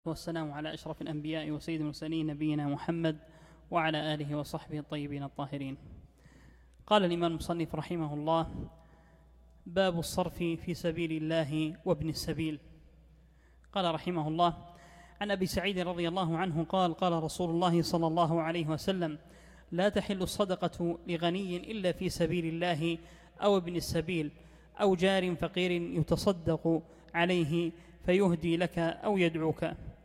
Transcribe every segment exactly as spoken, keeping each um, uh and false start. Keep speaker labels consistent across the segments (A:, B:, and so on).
A: والسلام على أشرف الأنبياء وسيد المرسلين نبينا محمد وعلى آله وصحبه الطيبين الطاهرين. قال الإمام المصنف رحمه الله: باب الصرف في سبيل الله وابن السبيل. قال رحمه الله: عن أبي سعيد رضي الله عنه قال: قال رسول الله صلى الله عليه وسلم: لا تحل الصدقة لغني إلا في سبيل الله أو ابن السبيل أو جار فقير يتصدق عليه فيهدي لك أو يدعوك.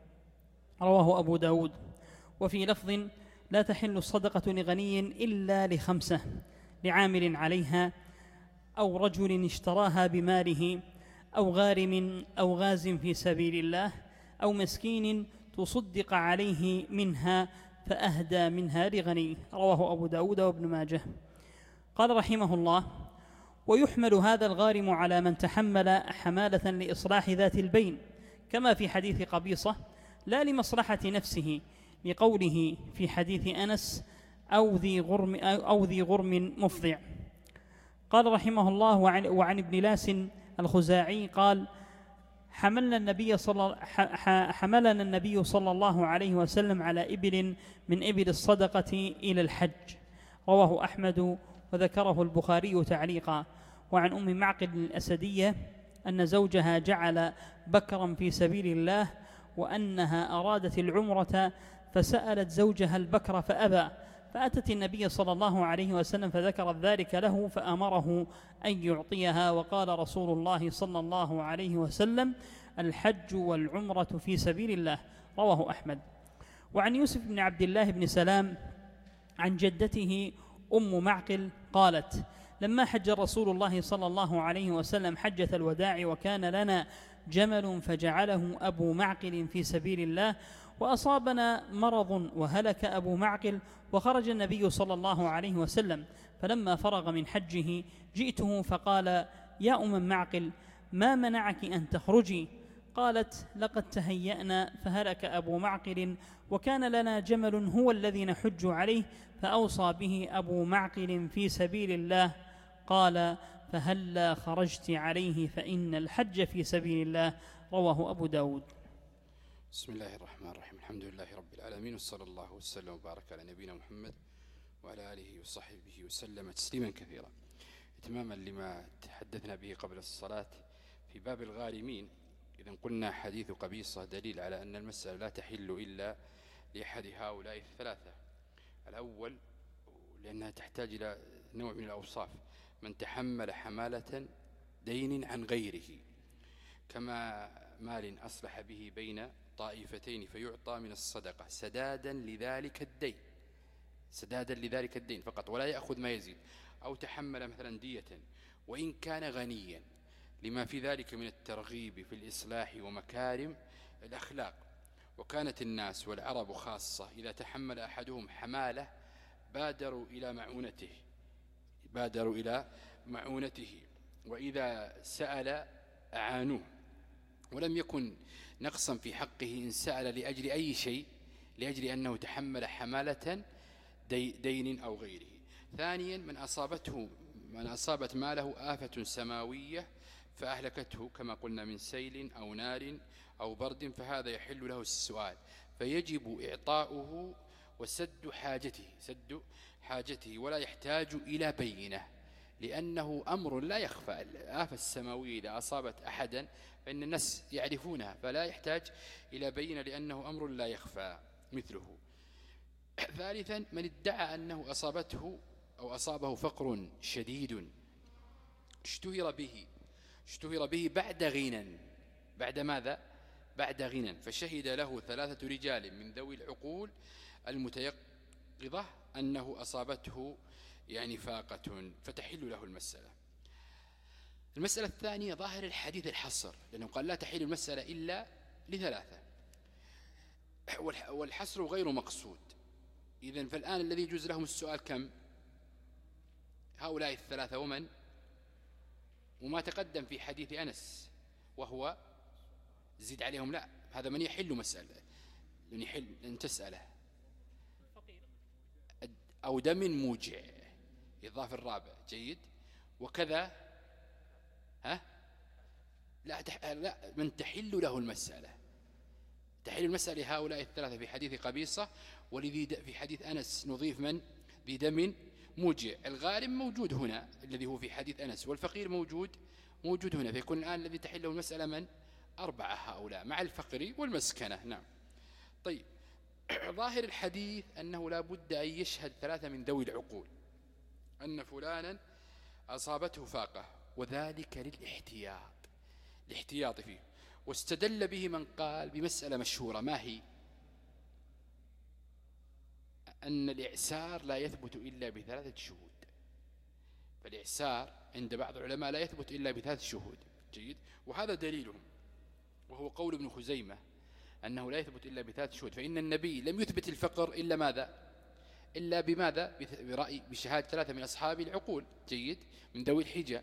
A: رواه أبو داود. وفي لفظ: لا تحل الصدقة لغني إلا لخمسة: لعامل عليها، أو رجل اشتراها بماله، أو غارم أو غاز في سبيل الله، أو مسكين تصدق عليه منها فأهدى منها لغني. رواه أبو داود وابن ماجه. قال رحمه الله: ويحمل هذا الغارم على من تحمل حمالة لإصلاح ذات البين، كما في حديث قبيصة، لا لمصلحة نفسه، لقوله في حديث أنس: أو ذي غرم, أو ذي غرم مفضع. قال رحمه الله: وعن, وعن ابن لاس الخزاعي قال: حملنا النبي صلى حملنا النبي صلى الله عليه وسلم على إبل من إبل الصدقة إلى الحج. رواه أحمد وذكره البخاري تعليقا. وعن أم معقل الأسدية أن زوجها جعل بكرا في سبيل الله، وأنها أرادت العمرة فسألت زوجها البكر فأبى، فأتت النبي صلى الله عليه وسلم فذكرت ذلك له فأمره أن يعطيها. وقال رسول الله صلى الله عليه وسلم: الحج والعمرة في سبيل الله. رواه أحمد. وعن يوسف بن عبد الله بن سلام عن جدته أم معقل قالت: لما حج رسول الله صلى الله عليه وسلم حجة الوداع وكان لنا جمل فجعله أبو معقل في سبيل الله، وأصابنا مرض وهلك أبو معقل، وخرج النبي صلى الله عليه وسلم، فلما فرغ من حجه جئته فقال: يا أم معقل، ما منعك أن تخرجي؟ قالت: لقد تهيأنا فهلك أبو معقل، وكان لنا جمل هو الذي نحج عليه، فأوصى به أبو معقل في سبيل الله. قال: فهلا خرجت عليه فإن الحج في سبيل الله. رواه أبو داود.
B: بسم الله الرحمن الرحيم. الحمد لله رب العالمين، وصلى الله وسلم وبارك على نبينا محمد وعلى آله وصحبه وسلم تسليما كثيرا. اتماما لما تحدثنا به قبل الصلاة في باب الغارمين، إذا قلنا حديث قبيصة دليل على أن المسألة لا تحل إلا لأحد هؤلاء الثلاثة. الأول لأنها تحتاج إلى نوع من الأوصاف: من تحمل حمالة دين عن غيره، كما مال أصلح به بين طائفتين فيعطى من الصدقة سدادا لذلك الدين، سدادا لذلك الدين فقط ولا يأخذ ما يزيد. أو تحمل مثلا دية وإن كان غنيا، لما في ذلك من الترغيب في الإصلاح ومكارم الأخلاق. وكانت الناس والعرب خاصة إذا تحمل أحدهم حمالة بادروا إلى معونته بادروا إلى معونته وإذا سأل أعانوه، ولم يكن نقصا في حقه إن سأل لأجل أي شيء، لأجل أنه تحمل حمالة دين أو غيره. ثانيا: من أصابته من أصابت ماله آفة سماوية فأهلكته، كما قلنا من سيل أو نار أو برد، فهذا يحل له السؤال، فيجب إعطاؤه وسد حاجته سد حاجته ولا يحتاج إلى بينة، لأنه أمر لا يخفى. الآفة السماوية إذا أصابت أحدا فإن الناس يعرفونها، فلا يحتاج إلى بينة لأنه أمر لا يخفى مثله. ثالثا: من ادعى أنه أصابته أو أصابه فقر شديد اشتهر به اشتهر به بعد غنى بعد ماذا؟ بعد غنى، فشهد له ثلاثة رجال من ذوي العقول المتيقظة أنه أصابته يعني فاقة، فتحل له المسألة. المسألة الثانية: ظاهر الحديث الحصر، لأنه قال لا تحل المسألة إلا لثلاثة، والحصر غير مقصود. إذن فالآن الذي يجوز لهم السؤال كم؟ هؤلاء الثلاثة. ومن وما تقدم في حديث أنس وهو زيد عليهم، لا، هذا من يحل مسألة، لن يحل لن تسأله أو دم موجع، إضافة الرابع. جيد. وكذا ها لا, تح... لا من تحل له المسألة، تحل المسألة لهؤلاء الثلاثة في حديث قبيصة، ولذي في حديث أنس نضيف من ذي دم موجع. الغارم موجود هنا الذي هو في حديث أنس، والفقير موجود موجود هنا، فيكون الآن الذي تحله المسألة من أربعة هؤلاء مع الفقر والمسكنة. نعم. طيب، ظاهر الحديث أنه لا بد أن يشهد ثلاثة من ذوي العقول أن فلانا أصابته فاقة، وذلك للاحتياط الاحتياط فيه. واستدل به من قال بمسألة مشهورة، ما هي؟ أن الإعسار لا يثبت إلا بثلاثة شهود. فالإعسار عند بعض العلماء لا يثبت إلا بثلاثة شهود. جيد. وهذا دليلهم، وهو قول ابن خزيمة أنه لا يثبت إلا بثلاثة شهود، فإن النبي لم يثبت الفقر إلا ماذا؟ إلا بماذا؟ برأي بشهادة ثلاثة من أصحاب العقول. جيد. من ذوي الحجة.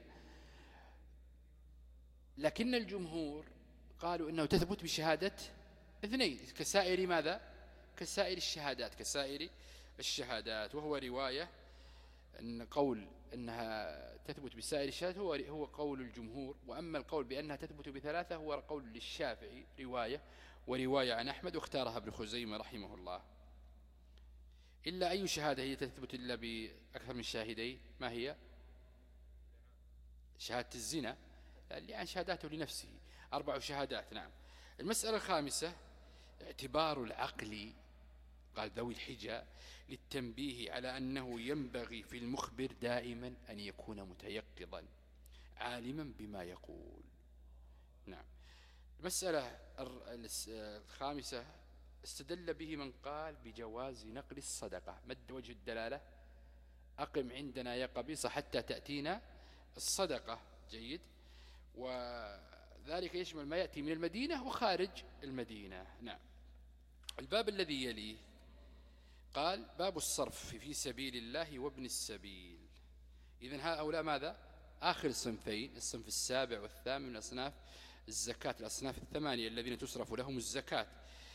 B: لكن الجمهور قالوا إنه تثبت بشهادة اثنين كسائر ماذا؟ كسائر الشهادات كسائر الشهادات. وهو رواية أن قول أنها تثبت بسائر الشهادات هو هو قول الجمهور. وأما القول بأنها تثبت بثلاثة هو قول للشافعي رواية، ورواية عن أحمد، واختارها ابن خزيمة رحمه الله. إلا أي شهادة هي تثبت إلا بأكثر من شاهدين؟ ما هي؟ شهادة الزنا، لأن شهاداته لنفسه أربع شهادات. نعم. المسألة الخامسة اعتبار العقل، قال ذوي الحجة، للتنبيه على أنه ينبغي في المخبر دائما أن يكون متيقظا عالما بما يقول. نعم. المسألة الخامسة استدل به من قال بجواز نقل الصدقة. مد وجه الدلالة؟ أقم عندنا يا قبيصة حتى تأتينا الصدقة. جيد. وذلك يشمل ما يأتي من المدينة وخارج المدينة. نعم. الباب الذي يليه قال باب الصرف في سبيل الله وابن السبيل. إذن هؤلاء ماذا؟ آخر الصنفين، الصنف السابع والثامن من أصناف الزكاة، الأصناف الثمانية الذين تصرف لهم الزكاة.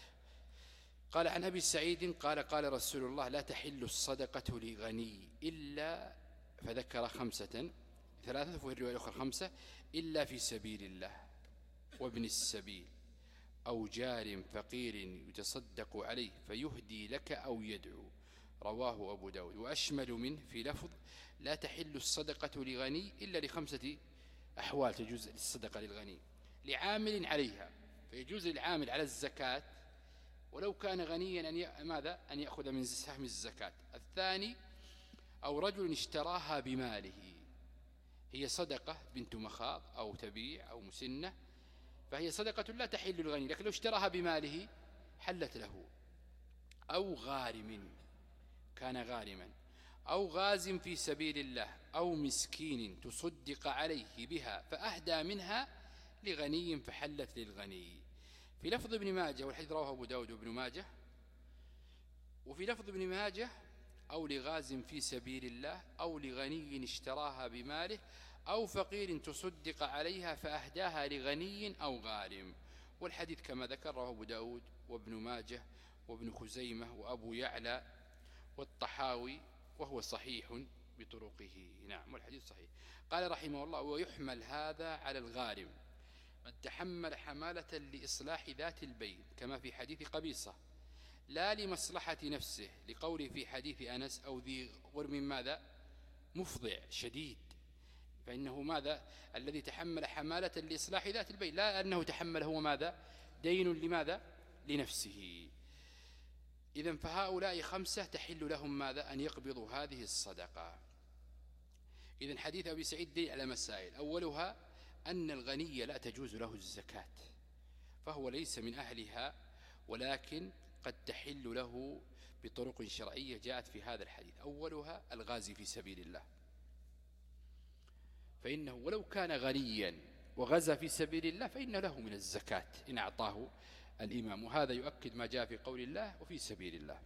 B: قال عن أبي سعيد قال قال رسول الله لا تحل الصدقة لغني إلا، فذكر خمسة، ثلاثة وفي الرواية الأخرى خمسة، إلا في سبيل الله وابن السبيل أو جار فقير يتصدق عليه فيهدي لك أو يدعو. رواه أبو داود. وأشمل منه في لفظ لا تحل الصدقة لغني إلا لخمسة أحوال تجوز الصدقة للغني: لعامل عليها، فيجوز للعامل على الزكاة ولو كان غنيا أن ماذا؟ أن يأخذ من سهم الزكاة. الثاني أو رجل اشتراها بماله، هي صدقة بنت مخاض أو تبيع أو مسنة، فهي صدقة لا تحل للغني، لكن لو اشتراها بماله حلت له. أو غارم، كان غارما، أو غاز في سبيل الله، أو مسكين تصدق عليه بها فأهدى منها لغني فحلت للغني. في لفظ ابن ماجه، والحديث رواه أبو داود وابن ماجه، وفي لفظ ابن ماجه أو لغاز في سبيل الله أو لغني اشتراها بماله أو فقير تصدق عليها فأهداها لغني أو غارم. والحديث كما ذكر رواه أبو داود وابن ماجه وابن خزيمة وأبو يعلى والطحاوي، وهو صحيح بطرقه. نعم. والحديث صحيح. قال رحمه الله ويحمل هذا على الغارم من تحمل حمالة لإصلاح ذات البين كما في حديث قبيصة، لا لمصلحة نفسه، لقوله في حديث أنس أو ذي غرم ماذا؟ مفضع شديد، فإنه ماذا؟ الذي تحمل حمالة لإصلاح ذات البين، لا أنه تحمل هو ماذا؟ دين لماذا؟ لنفسه. إذن فهؤلاء خمسة تحل لهم ماذا؟ أن يقبضوا هذه الصدقة. إذن حديث أبي سعيد دليل على مسائل، أولها أن الغني لا تجوز له الزكاة، فهو ليس من أهلها، ولكن قد تحل له بطرق شرعية جاءت في هذا الحديث. أولها الغازي في سبيل الله، فإنه ولو كان غنيا وغزا في سبيل الله فإن له من الزكاة إن أعطاه الإمام، وهذا يؤكد ما جاء في قول الله وفي سبيل الله.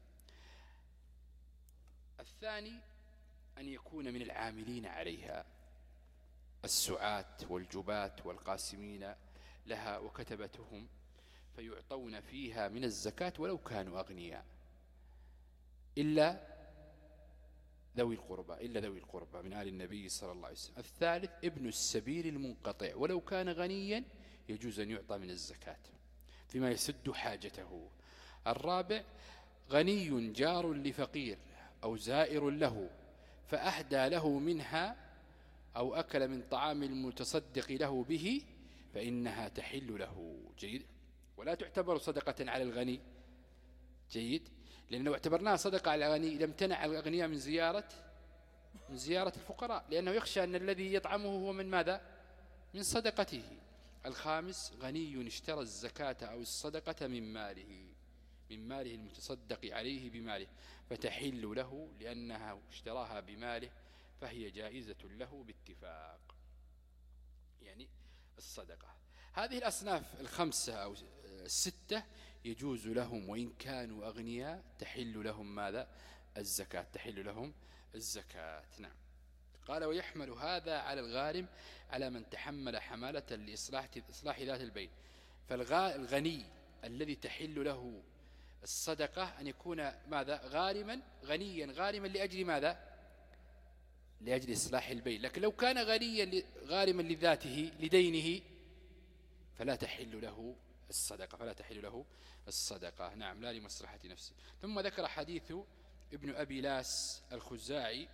B: الثاني أن يكون من العاملين عليها، السعاة والجبات والقاسمين لها وكتبتهم، فيعطون فيها من الزكاة ولو كانوا أغنياء، إلا ذوي القربى إلا ذوي القربى من آل النبي صلى الله عليه وسلم. الثالث ابن السبيل المنقطع، ولو كان غنيا يجوز أن يعطى من الزكاة، فيما يسد حاجته. الرابع غني جار لفقير أو زائر له فأهدى له منها أو أكل من طعام المتصدق له به فإنها تحل له. جيد. ولا تعتبر صدقة على الغني. جيد. لأن لو اعتبرناها صدقة على الغني لم تنع الأغنياء من زيارة من زيارة الفقراء، لأنه يخشى أن الذي يطعمه هو من ماذا؟ من صدقته. الخامس غني اشترى الزكاة أو الصدقة من ماله من ماله المتصدق عليه بماله فتحل له لأنها اشتراها بماله فهي جائزة له باتفاق. يعني الصدقة. هذه الأصناف الخمسة أو الستة يجوز لهم وإن كانوا أغنياء تحل لهم ماذا؟ الزكاة. تحل لهم الزكاة. نعم. قال ويحمل هذا على الغارم على من تحمل حمالة لإصلاح إصلاح ذات البين. فالغني الذي تحل له الصدقة أن يكون ماذا؟ غارما غنيا غارما لأجل ماذا؟ لأجل إصلاح البين. لكن لو كان غنيا غارما لذاته لدينه فلا تحل له الصدقة فلا تحل له الصدقة. نعم. لا لمصلحة نفسه. ثم ذكر حديث ابن أبي لاس الخزاعي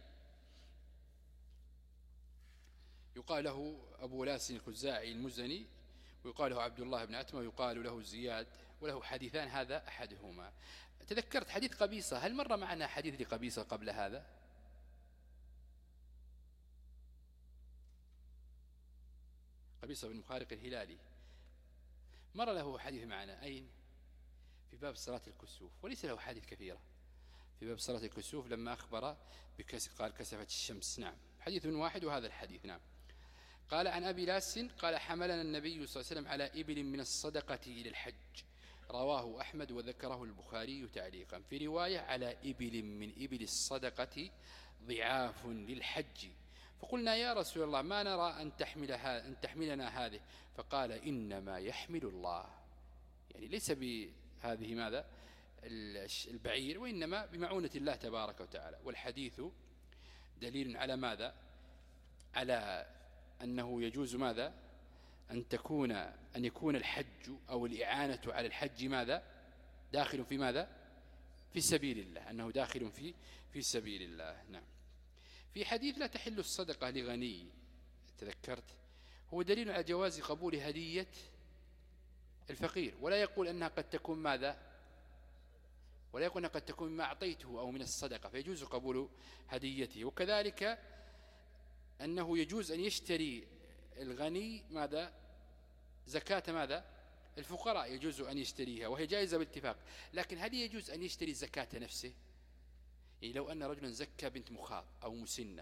B: يقال له أبو لاس الخزاعي المزني ويقال له عبد الله بن عتمة ويقال له زياد وله حديثان هذا أحدهما. تذكرت حديث قبيصة. هل مر معنا حديث لقبيصة قبل هذا؟ قبيصة بن مخارق الهلالي مر له حديث معنا. أين؟ في باب صلاة الكسوف وليس له حديث كثيرة. في باب صلاة الكسوف لما أخبر بكس قال كسفت الشمس. نعم. حديث واحد وهذا الحديث. نعم. قال عن أبي لاس قال حملنا النبي صلى الله عليه وسلم على إبل من الصدقة إلى الحج. رواه أحمد وذكره البخاري تعليقا. في رواية على إبل من إبل الصدقة ضعاف للحج. فقلنا يا رسول الله ما نرى أن, تحملها أن تحملنا هذه. فقال إنما يحمل الله. يعني ليس بهذه ماذا البعير وإنما بمعونة الله تبارك وتعالى. والحديث دليل على ماذا؟ على أنه يجوز ماذا؟ أن تكون أن يكون الحج أو الإعانة على الحج ماذا؟ داخل في ماذا؟ في سبيل الله. أنه داخل في في سبيل الله. نعم. في حديث لا تحل الصدقة لغني تذكرت هو دليل على جواز قبول هدية الفقير ولا يقول أنها قد تكون ماذا؟ ولا يقول أنها قد تكون ما أعطيته أو من الصدقة فيجوز قبول هديته. وكذلك أنه يجوز أن يشتري الغني ماذا؟ زكاة ماذا؟ الفقراء يجوز أن يشتريها وهي جائزة باتفاق. لكن هل يجوز أن يشتري زكاة نفسه؟ يعني لو أن رجلا زكى بنت مخاض أو مسنة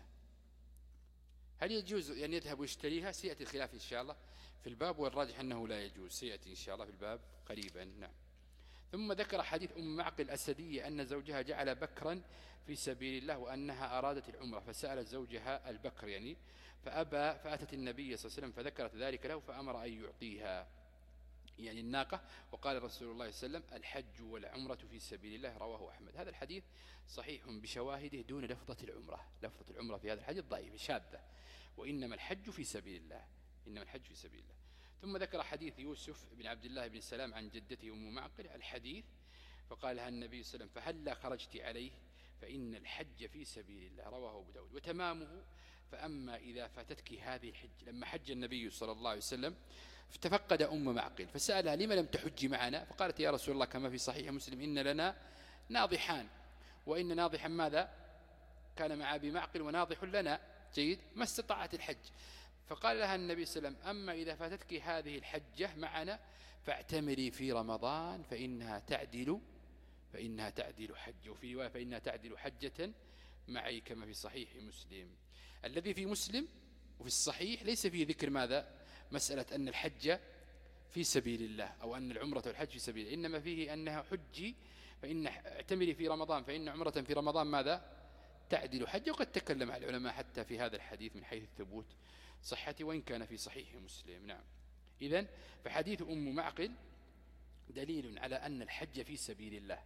B: هل يجوز أن يذهب ويشتريها؟ سيأتي الخلاف إن شاء الله في الباب والراجح أنه لا يجوز. سيأتي إن شاء الله في الباب قريبا. نعم. ثم ذكر حديث أم معقل الأسدية أن زوجها جعل بكرا في سبيل الله وأنها أرادت العمرة فسألت زوجها البكر يعني فأبى فأتت النبي صلى الله عليه وسلم فذكرت ذلك له فأمر أن يعطيها يعني الناقة. وقال رسول الله صلى الله عليه وسلم الحج والعمرة في سبيل الله. رواه أحمد. هذا الحديث صحيح بشواهده دون لفظة العمرة. لفظة العمرة في هذا الحديث ضعيف شاذة. وإنما الحج في سبيل الله. إنما الحج في سبيل الله. ثم ذكر حديث يوسف بن عبد الله بن سلام عن جدته أم معقل الحديث فقال لها النبي صلى الله عليه وسلم فهلا خرجت عليه فإن الحج في سبيل الله. رواه أبو داود. وتمامه فأما إذا فاتتك هذه الحج. لما حج النبي صلى الله عليه وسلم فتفقد أم معقل فسألها لما لم تحج معنا فقالت يا رسول الله كما في صحيح مسلم إن لنا ناضحان وإن ناضحا ماذا كان مع أبي معقل وناضح لنا. جيد. ما استطاعت الحج. فقال لها النبي صلى الله عليه وسلم أما إذا فاتتك هذه الحجة معنا فاعتمري في رمضان فإنها تعدل فإنها تعدل حج. وفي رواية فإنها تعدل حجة معي كما في صحيح مسلم. الذي في مسلم وفي الصحيح ليس فيه ذكر ماذا مسألة أن الحج في سبيل الله أو أن العمرة والحج في سبيل الله. إنما فيه أنها حجي فإن اعتمري في رمضان فإن عمرة في رمضان ماذا تعدل حج. وقد تكلم العلماء حتى في هذا الحديث من حيث الثبوت صحتي وإن كان في صحيح مسلم. نعم. إذن فحديث أم معقل دليل على أن الحج في سبيل الله.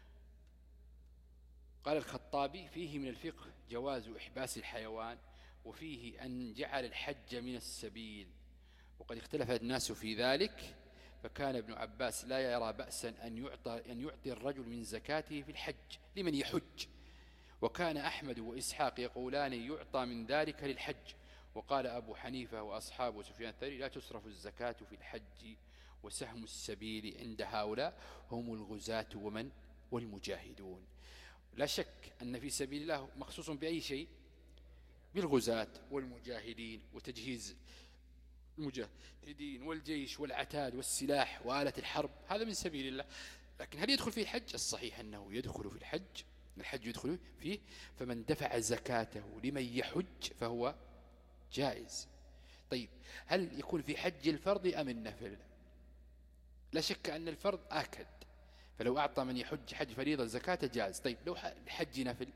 B: قال الخطابي فيه من الفقه جواز إحباس الحيوان وفيه أن جعل الحج من السبيل وقد اختلف الناس في ذلك فكان ابن عباس لا يرى بأسا أن يعطى, أن يعطي الرجل من زكاته في الحج لمن يحج. وكان أحمد وإسحاق يقولان يعطى من ذلك للحج. وقال أبو حنيفة وأصحاب سفيان الثوري لا تصرف الزكاة في الحج، وسهم السبيل عند هؤلاء هم الغزاة ومن والمجاهدون. لا شك أن في سبيل الله مخصوص بأي شيء؟ بالغزاة والمجاهدين وتجهيز المجاهدين والجيش والعتاد والسلاح وآلة الحرب، هذا من سبيل الله. لكن هل يدخل فيه الحج؟ الصحيح أنه يدخل في الحج، الحج يدخل فيه. فمن دفع زكاته لمن يحج فهو جائز. طيب هل يكون في حج الفرض أم النفل؟ لا شك أن الفرض آكد، فلو أعطى من يحج حج فريضة زكاة جائز. طيب لو حج نفل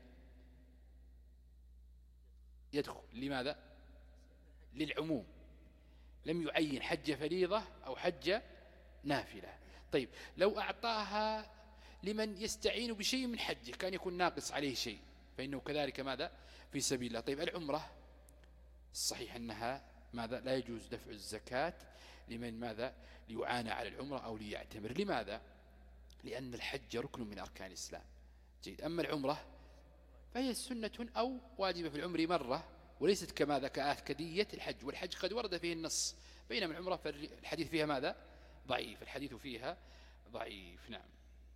B: يدخل، لماذا؟ للعموم، لم يعين حج فريضة أو حج نافلة. طيب لو أعطاها لمن يستعين بشيء من حجه كان يكون ناقص عليه شيء فإنه كذلك ماذا؟ في سبيل الله. طيب العمرة الصحيح أنها ماذا؟ لا يجوز دفع الزكاة لمن ماذا؟ ليعانى على العمرة أو ليعتمر. لماذا؟ لأن الحج ركن من أركان الإسلام. جيد. أما العمرة فهي سنة أو واجبة في العمر مرة، وليست كماذا؟ كآكدية الحج، والحج قد ورد فيه النص، بينما العمرة فالحديث فيها ماذا؟ ضعيف، الحديث فيها ضعيف. نعم.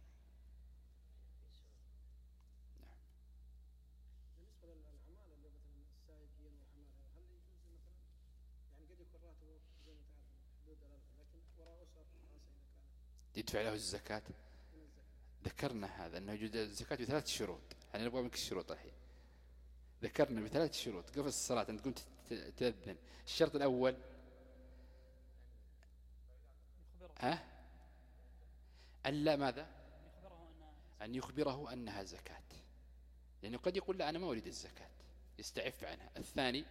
C: بالنسبة للعمالة اللي مثلا السائقين والعمالة، هل يجوز مثلا يعني قد يكون راتبه زي ما تعرف حدود الألف، لكن وراء أسر خاصة إذا كان
B: يدفع له الزكاة؟ ذكرنا هذا أنه يجوز الزكاة بثلاث شروط. أنا نبغى منك الشروط الحين. ذكرنا بثلاث شروط قبل الصلاة أنت قمت تأذن. الشرط الأول ها؟ ألا ماذا؟ أن يخبره أنها زكاة، لأنه قد يقول لا أنا ما أريد الزكاة، يستعف عنها. الثاني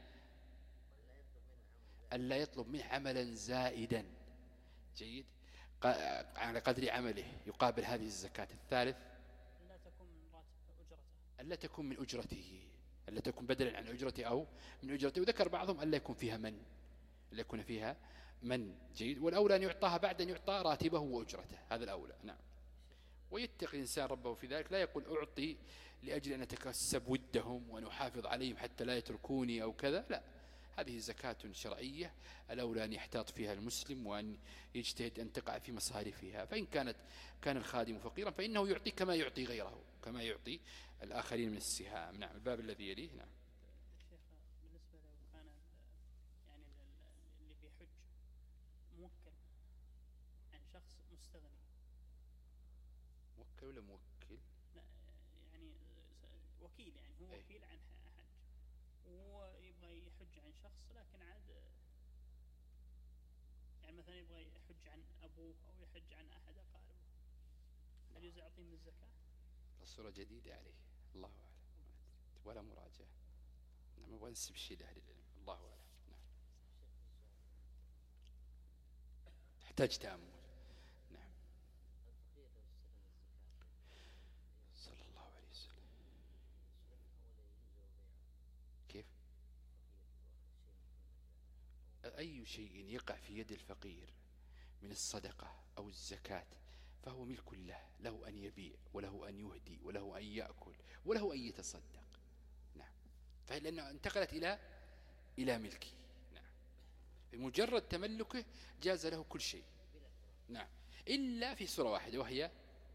B: ألا يطلب منه عملا زائدا، جيد، على قدر عمله يقابل هذه الزكاة. الثالث
A: ألا تكون من راتب أجرته،
B: ألا تكون من أجرته، ألا تكون بدلا عن أجرته أو من أجرته. وذكر بعضهم ألا يكون فيها من، ألا يكون فيها من، جيد. والأولى أن يعطاها بعد أن يعطى راتبه وأجرته، هذا الأولى. نعم. ويتقي الإنسان ربه في ذلك، لا يقول أعطي لأجل أن أتكسب ودهم وأن أحافظ عليهم حتى لا يتركوني أو كذا، لا، هذه زكاة شرعية الأولى أن يحتاط فيها المسلم وأن يجتهد أن تقع في مصارفها. فإن كانت كان الخادم فقيرا فإنه يعطي كما يعطي غيره، كما يعطي الآخرين من السهام. نعم. الباب الذي يليه. نعم.
A: الشيخ بالنسبة لو كان يعني اللي في حج موكل عن شخص مستغني،
B: موكل ولا موكل؟
A: لا يعني وكيل، يعني هو وكيل عن حج وهو يبغى يحج عن شخص، لكن عاد يعني مثلا يبغى يحج عن أبوه أو يحج عن أحد أقاربه، هل يجوز يعطيه من الزكاة؟
B: الصورة جديدة عليه، الله أعلم، ولا مراجعة. نعم. ما نسب شيء لأهل العلم، الله أعلم. نعم. تحتاج تأمل. نعم. صلى الله عليه وسلم. كيف؟ أي شيء يقع في يد الفقير من الصدقة أو الزكاة فهو ملك له، له أن يبيع وله أن يهدي وله أن يأكل وله أن يتصدق. نعم. فلأنه انتقلت إلى إلى ملكه. نعم. بمجرد تملكه جاز له كل شيء. نعم. إلا في صورة واحدة، وهي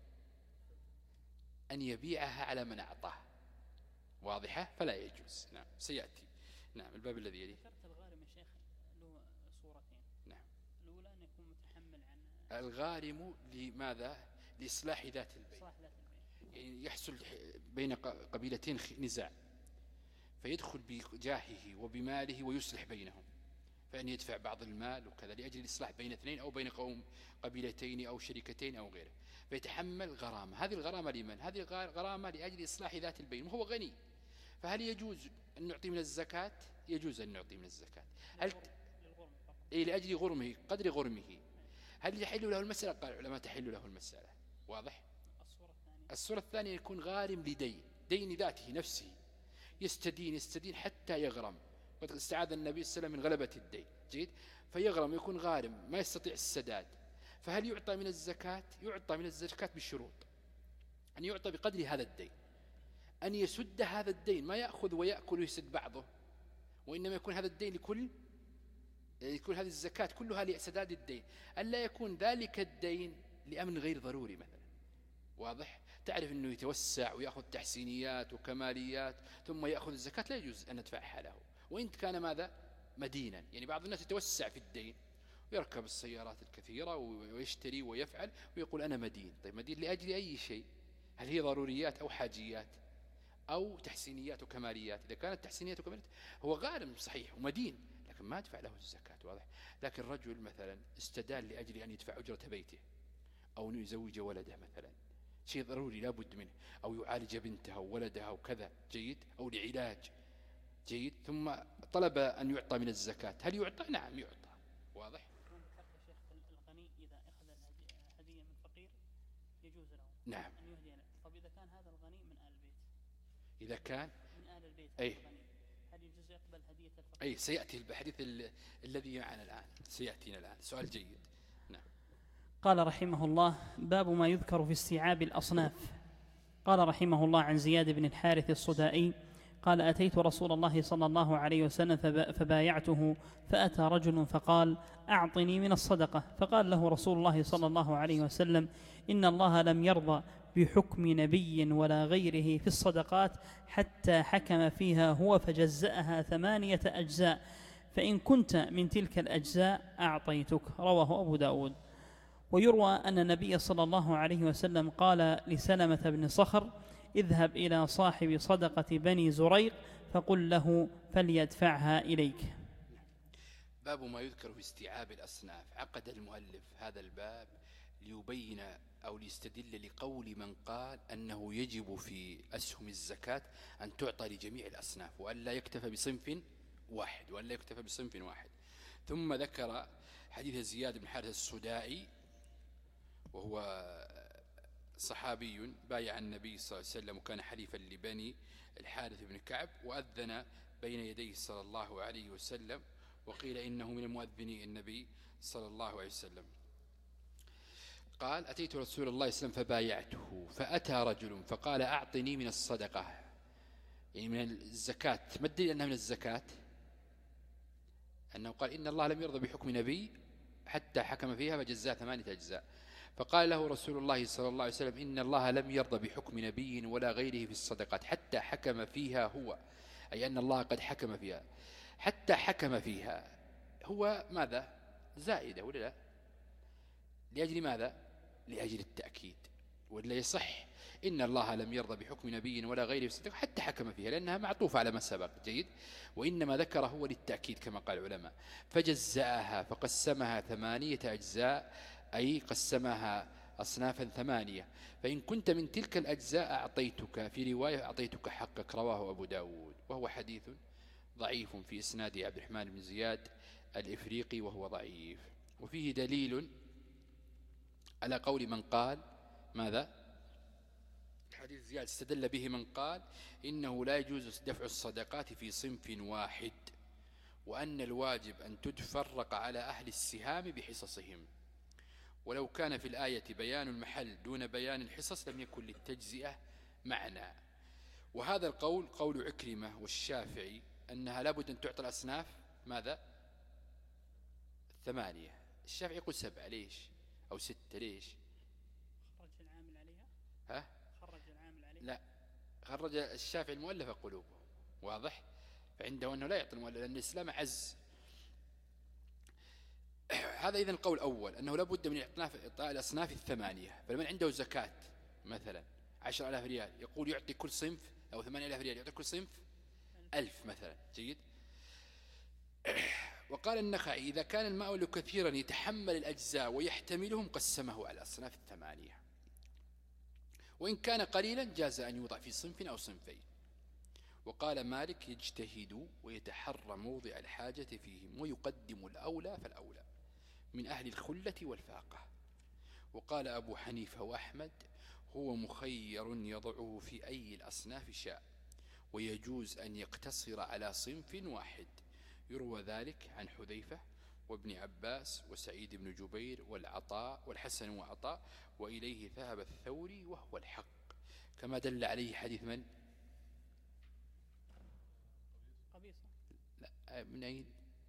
B: أن يبيعها على من أعطاه، واضحة؟ فلا يجوز. نعم. سيأتي. نعم. الباب الذي يليه.
A: ذكرت الغارم يا شيخ له صورتين.
B: نعم.
A: الأولى أن يكون متحمل عن
B: الغارم لماذا؟ لإصلاح ذات البين.
A: إصلاح ذات البين.
B: يعني يحصل بين قبيلتين نزاع فيدخل بجاهه وبماله ويصلح بينهم، فأن يدفع بعض المال وكذا لأجل الإصلاح بين اثنين أو بين قوم قبيلتين أو شركتين أو غيره، فيتحمل غرامة. هذه الغرامة لمن؟ هذه الغرامة لأجل إصلاح ذات البين وهو غني. فهل يجوز أن نعطي من الزكاة؟ يجوز أن نعطي من الزكاة. هل إيه لأجل غرمه، قدر غرمه. هل يحل له المسألة؟ قال العلماء تحل له المسألة. واضح؟
A: الصورة الثانية
B: الصورة الثانية يكون غارم لدين، دين ذاته نفسه، يستدين يستدين حتى يغرم. قد استعاذ النبي صلى الله عليه وسلم من غلبة الدين، جيد، فيغرم، يكون غارم ما يستطيع السداد، فهل يعطى من الزكاة؟ يعطى من الزكاة بالشروط، أن يعطى بقدر هذا الدين، أن يسد هذا الدين، ما يأخذ ويأكل ويسد بعضه، وإنما يكون هذا الدين لكل، يكون هذه الزكاة كلها لسداد الدين، ألا يكون ذلك الدين لأمن غير ضروري مثلا. واضح؟ تعرف أنه يتوسع ويأخذ تحسينيات وكماليات ثم يأخذ الزكاة، لا يجوز أن ندفعها له. وإن كان ماذا؟ مدينا، يعني بعض الناس يتوسع في الدين ويركب السيارات الكثيرة ويشتري ويفعل ويقول أنا مدين. طيب مدين لأجل أي شيء؟ هل هي ضروريات أو حاجيات أو تحسينيات وكماليات؟ إذا كانت تحسينيات وكماليات هو غارم صحيح ومدين، لكن ما أدفع له الزكاة. واضح؟ لكن رجل مثلا استدال لأجل أن يدفع أجرة بيته، أو أن يزوج ولده مثلا، شيء ضروري لا بد منه، أو يعالج بنتها وولدها وكذا، جيد، أو لعلاج، جيد، ثم طلب أن يعطى من الزكاة، هل يعطى؟ نعم يعطى. واضح؟
A: الغني إذا أخذ هدية من فقير يجوز له
B: نعم
A: أن يهدي له. طب إذا كان هذا الغني من آل البيت،
B: إذا كان
A: من آل البيت
B: أي
A: الغني، هل يجوز يقبل هدية الفقير؟
B: أي سيأتي الحديث ال... الذي معنا الآن، سيأتينا الآن. سؤال جيد. نعم.
A: قال رحمه الله: باب ما يذكر في استيعاب الأصناف. قال رحمه الله عن زياد بن الحارث الصدائي قال: أتيت رسول الله صلى الله عليه وسلم فبايعته، فأتى رجل فقال: أعطني من الصدقة. فقال له رسول الله صلى الله عليه وسلم: إن الله لم يرضى بحكم نبي ولا غيره في الصدقات حتى حكم فيها هو فجزأها ثمانية أجزاء، فإن كنت من تلك الأجزاء أعطيتك. رواه أبو داود. ويروى أن النبي صلى الله عليه وسلم قال لسلمة بن صخر: اذهب إلى صاحب صدقة بني زريق فقل له فليدفعها إليك.
B: باب ما يذكر في استيعاب الأصناف. عقد المؤلف هذا الباب ليبين أو ليستدل لقول من قال أنه يجب في أسهم الزكاة أن تعطى لجميع الأصناف، وأن لا يكتفى بصنف واحد، وأن لا يكتفى بصنف واحد. ثم ذكر حديث زياد بن حارث الصدائي، وهو صحابي بايع النبي صلى الله عليه وسلم وكان حليفا لبني الحارث بن كعب، وأذن بين يديه صلى الله عليه وسلم، وقيل إنه من المؤذنين النبي صلى الله عليه وسلم. قال: أتيت رسول الله صلى الله عليه وسلم فبايعته، فأتى رجل فقال: أعطني من الصدقة، يعني من الزكاة. ما الدليل أنها من الزكاة؟ أنه قال: إن الله لم يرضى بحكم نبي حتى حكم فيها فجزاها ثمانية أجزاء. فقال له رسول الله صلى الله عليه وسلم: إن الله لم يرضى بحكم نبي ولا غيره في الصدقات حتى حكم فيها هو، أي أن الله قد حكم فيها. حتى حكم فيها هو ماذا؟ زائدة ولا لا؟ لأجل ماذا؟ لأجل التأكيد، ولا يصح إن الله لم يرضى بحكم نبي ولا غيره في الصدقات حتى حكم فيها، لأنها معطوفة على ما سبق، جيد. وإنما ذكر هو للتأكيد كما قال العلماء. فجزأها فقسمها ثمانية أجزاء، أي قسمها أصنافا ثمانية، فإن كنت من تلك الأجزاء أعطيتك، في رواية أعطيتك حقك. رواه أبو داود. وهو حديث ضعيف في إسناد عبد الرحمن بن زياد الإفريقي، وهو ضعيف. وفيه دليل على قول من قال ماذا؟ حديث زياد استدل به من قال إنه لا يجوز دفع الصدقات في صنف واحد، وأن الواجب أن تتفرق على أهل السهام بحصصهم، ولو كان في الآية بيان المحل دون بيان الحصص لم يكن للتجزئة معنى. وهذا القول قول عكرمة والشافعي، أنها لابد أن تعطى الأصناف ماذا؟ ثمانية. الشافعي يقول سبعة، ليش؟ أو ستة، ليش؟
A: خرج العامل عليها؟
B: ها؟
A: خرج العامل عليها؟
B: لا، خرج الشافعي المؤلف قلوبه. واضح؟ فعنده أنه لا يعطي المؤلف، لأن الإسلام عز. هذا إذن القول الأول، أنه لابد من إعطاء الأصناف الثمانية. فلمن عنده زكاة مثلا عشر ألاف ريال يقول يعطي كل صنف، أو ثمانية ألاف ريال يعطي كل صنف ألف مثلا، جيد. وقال النخعي: إذا كان المأول كثيرا يتحمل الأجزاء ويحتملهم قسمه على الأصناف الثمانية، وإن كان قليلا جاز أن يوضع في صنف أو صنفين. وقال مالك: يجتهد ويتحرى موضع الحاجة فيهم ويقدم الأولى فالأولى من أهل الخلة والفاقة. وقال أبو حنيفة وأحمد: هو مخير يضعه في أي الأصناف شاء، ويجوز أن يقتصر على صنف واحد. يروى ذلك عن حذيفة وابن عباس وسعيد بن جبير والعطاء والحسن وعطاء، وإليه ذهب الثوري وهو الحق، كما دل عليه حديث من؟
A: قبيصة.
B: لا، من أين؟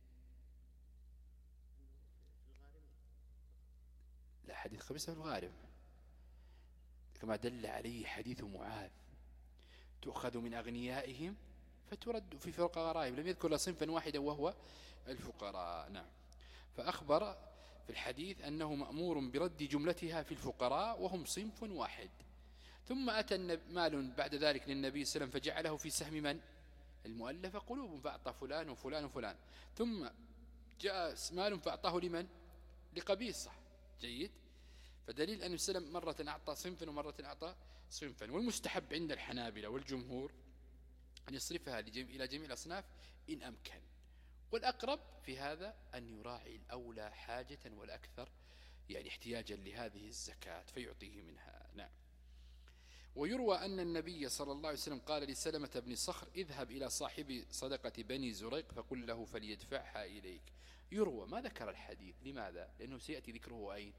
B: لا، حديث قبيصة في الغارم، كما دل عليه حديث معاذ: تؤخذ من أغنيائهم فترد في فقرائهم. لم يذكر صنفا واحدا وهو الفقراء. نعم. فأخبر في الحديث أنه مأمور برد جملتها في الفقراء وهم صنف واحد. ثم أتى مال بعد ذلك للنبي صلى الله عليه وسلم فجعله في سهم من؟ المؤلف قلوب، فأعطى فلان وفلان وفلان. ثم جاء مال فأعطاه لمن؟ لقبيصة. جيد. فدليل أن السلام مرة أعطى صنفا ومرة أعطى صنفا. والمستحب عند الحنابلة والجمهور أن يصرفها إلى جميع الأصناف إن أمكن، والأقرب في هذا أن يراعي الأولى حاجة والأكثر يعني احتياجا لهذه الزكاة فيعطيه منها. نعم. ويروى أن النبي صلى الله عليه وسلم قال لسلمة بن صخر: اذهب إلى صاحب صدقة بني زريق فقل له فليدفعها إليك. يروى، ما ذكر الحديث. لماذا؟ لأنه سيأتي ذكره أين؟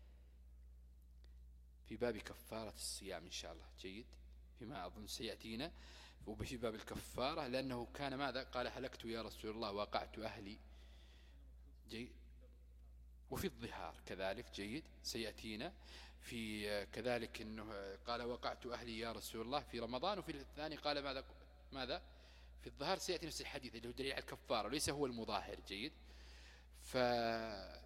B: في باب كفارة الصيام إن شاء الله. جيد. فيما أظن سيأتينا وفي باب الكفارة، لأنه كان ماذا؟ قال: هلكت يا رسول الله وقعت أهلي. جيد. وفي الظهار كذلك. جيد. سيأتينا في كذلك أنه قال: وقعت أهلي يا رسول الله في رمضان. وفي الثاني قال ماذا؟ ماذا في الظهار. سيأتي نفس الحديث اللي هو دليل على الكفارة وليس هو المظاهر. جيد. فالمظاهر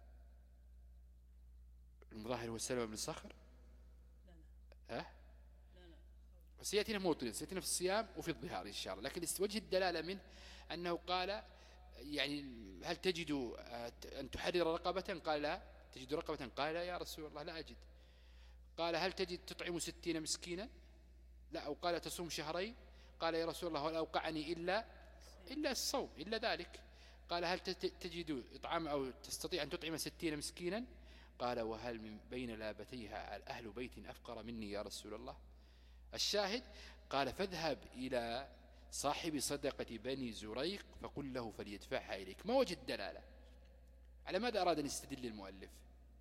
B: هو سلمة بن صخر. ها؟ سيأتينا موطن، سيأتينا في الصيام وفي الظهار إن شاء الله. لكن وجه الدلالة منه أنه قال: يعني هل تجد أن تحرر رقبة؟ قال: لا. تجد رقبة؟ قال: يا رسول الله لا أجد. قال: هل تجد تطعم ستين مسكينا؟ لا. أو قال: تصوم شهرين؟ قال: يا رسول الله هل أوقعني إلا إلا الصوم إلا ذلك. قال: هل تجد إطعام أو تستطيع أن تطعم ستين مسكينا؟ قال: وهل من بين لابتيها أهل بيت أفقر مني يا رسول الله؟ الشاهد قال: فاذهب إلى صاحب صدقة بني زريق فقل له فليدفعها إليك. ما وجه الدلالة؟ على ماذا أراد أن يستدل المؤلف؟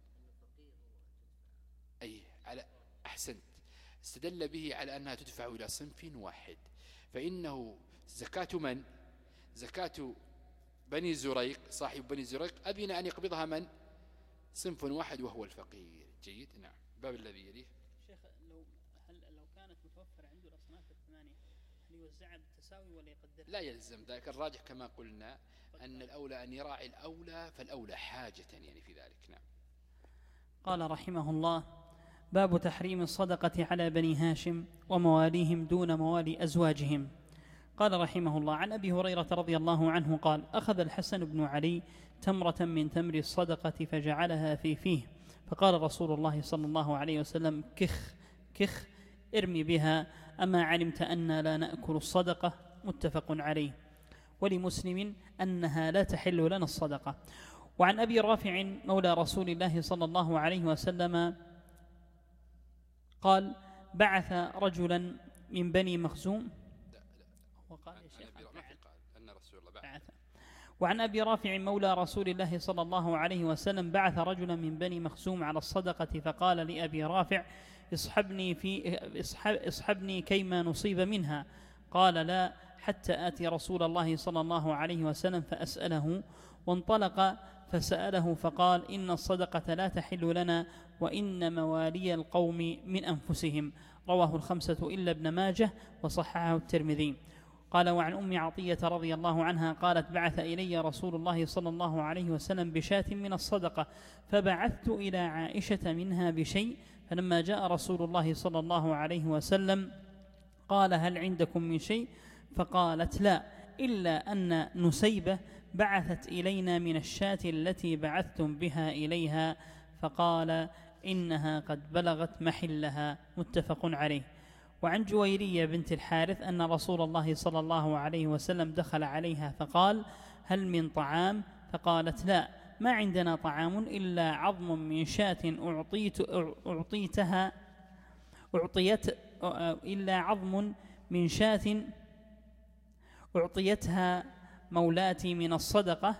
B: أي على أحسنت، استدل به على أنها تدفع إلى صنف واحد، فإنه زكاة من؟ زكاة بني زريق. صاحب بني زريق أذن أن يقبضها من؟ صنف واحد وهو الفقير. جيد. نعم. باب الذي يليه.
A: شيخ، لو هل لو كانت متوفرة عنده الأصناف الثمانية هل يوزعها بالتساوي ولا يقدرها؟
B: لا يلزم ذلك. الراجح كما قلنا أن الأولى أن يراعي الأولى، فالأولى حاجة يعني في ذلك. نعم.
A: قال رحمه الله: باب تحريم الصدقة على بني هاشم ومواليهم دون موالي أزواجهم. قال رحمه الله: عن أبي هريرة رضي الله عنه قال: أخذ الحسن بن علي تمرة من تمر الصدقة فجعلها في فيه، فقال رسول الله صلى الله عليه وسلم: كخ كخ ارمي بها، أما علمت أن لا نأكل الصدقة؟ متفق عليه. ولمسلم أنها لا تحل لنا الصدقة. وعن أبي رافع مولى رسول الله صلى الله عليه وسلم قال: بعث رجلا من بني مخزوم. وقال يا شيخ
B: أن رسول الله بعث.
A: وعن أبي رافع مولى رسول الله صلى الله عليه وسلم بعث رجلا من بني مخزوم على الصدقة فقال لأبي رافع: اصحبني, في اصحب اصحبني كيما نصيب منها. قال: لا، حتى آتي رسول الله صلى الله عليه وسلم فأسأله. وانطلق فسأله فقال: إن الصدقة لا تحل لنا، وإن موالي القوم من أنفسهم. رواه الخمسة إلا ابن ماجه وصححه الترمذي. قال: وعن أم عطية رضي الله عنها قالت: بعث إلي رسول الله صلى الله عليه وسلم بشاة من الصدقة، فبعثت إلى عائشة منها بشيء، فلما جاء رسول الله صلى الله عليه وسلم قال: هل عندكم من شيء؟ فقالت: لا، إلا أن نسيبة بعثت إلينا من الشاة التي بعثتم بها إليها. فقال: إنها قد بلغت محلها. متفق عليه. وعن جويرية بنت الحارث أن رسول الله صلى الله عليه وسلم دخل عليها فقال: هل من طعام؟ فقالت: لا، ما عندنا طعام إلا عظم من شاة أعطيت أعطيتها أعطيت إلا عظم من شاة أعطيتها مولاتي من الصدقة.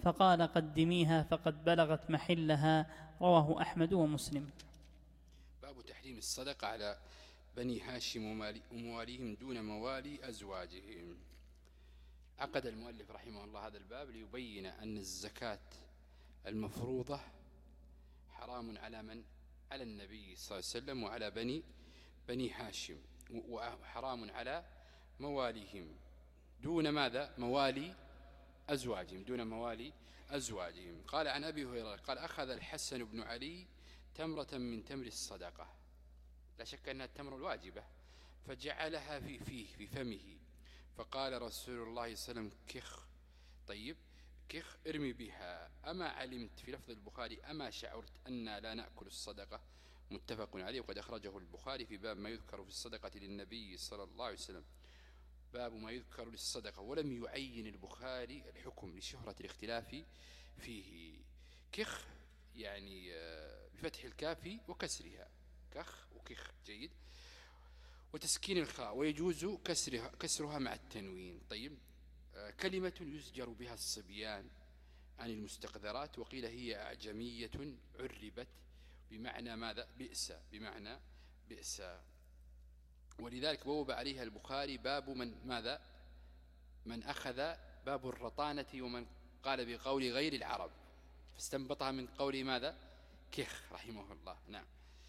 A: فقال قدميها فقد بلغت محلها. رواه أحمد ومسلم.
B: باب تحريم الصدقة على بني هاشم ومواليهم دون موالي أزواجهم. عقد المؤلف رحمه الله هذا الباب ليبين أن الزكاة المفروضة حرام على من؟ على النبي صلى الله عليه وسلم وعلى بني بني هاشم، وحرام على مواليهم دون ماذا؟ موالي أزواجهم، دون موالي أزواجهم. قال عن أبي هريرة قال أخذ الحسن بن علي تمرة من تمر الصدقة، لا شك أنها التمر الواجبة، فجعلها في فيه في فمه، فقال رسول الله صلى الله عليه وسلم كخ، طيب كخ ارمي بها، أما علمت في لفظ البخاري أما شعرت أن لا نأكل الصدقة، متفق عليه، وقد أخرجه البخاري في باب ما يذكر في الصدقة للنبي صلى الله عليه وسلم، باب ما يذكر للصدقة، ولم يعين البخاري الحكم لشهرة الاختلاف فيه. كخ يعني بفتح الكاف وكسرها، كخ وكخ، جيد، وتسكين الخاء، ويجوز كسرها, كسرها مع التنوين. طيب كلمة يزجر بها الصبيان عن المستقذرات، وقيل هي أعجمية عربت بمعنى ماذا؟ بئس، بمعنى بئس، ولذلك بوب عليها البخاري باب من ماذا؟ من أخذ باب الرطانة، ومن قال بقول غير العرب، فاستنبطها من قول ماذا؟ كخ رحمه الله. نعم.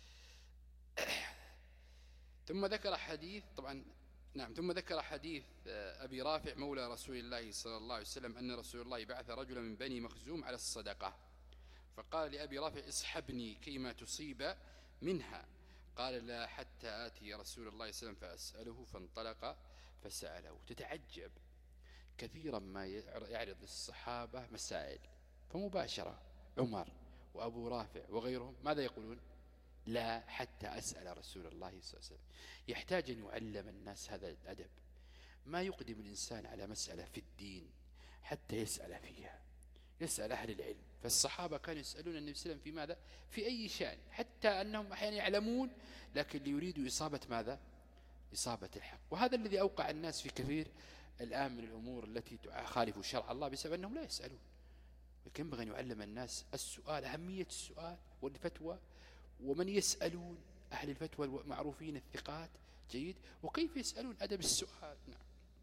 B: ثم ذكر حديث طبعا نعم ثم ذكر حديث أبي رافع مولى رسول الله صلى الله عليه وسلم أن رسول الله بعث رجلا من بني مخزوم على الصدقة، فقال لأبي رافع اصحبني كيما تصيب منها، قال لا حتى آتي رسول الله صلى الله عليه وسلم فأسأله، فانطلق فسأله. تتعجب كثيرا ما يعرض الصحابة مسائل، فمباشرة عمر وأبو رافع وغيرهم ماذا يقولون؟ لا حتى أسأل رسول الله صلى الله عليه وسلم. يحتاج أن يعلم الناس هذا الأدب، ما يقدم الإنسان على مسألة في الدين حتى يسأل فيها، يسأل أهل العلم. فالصحابة كانوا يسألون النبي صلى الله عليه وسلم في ماذا؟ في أي شأن، حتى أنهم أحيانا يعلمون لكن ليريدوا إصابة ماذا؟ إصابة الحق. وهذا الذي أوقع الناس في كثير الآن من الأمور التي تخالف شرع الله بسبب أنهم لا يسألون. لكن ينبغي أن يعلم الناس السؤال، أهمية السؤال والفتوى، ومن يسألون أهل الفتوى المعروفين الثقات، جيد، وكيف يسألون، أدب السؤال. نعم.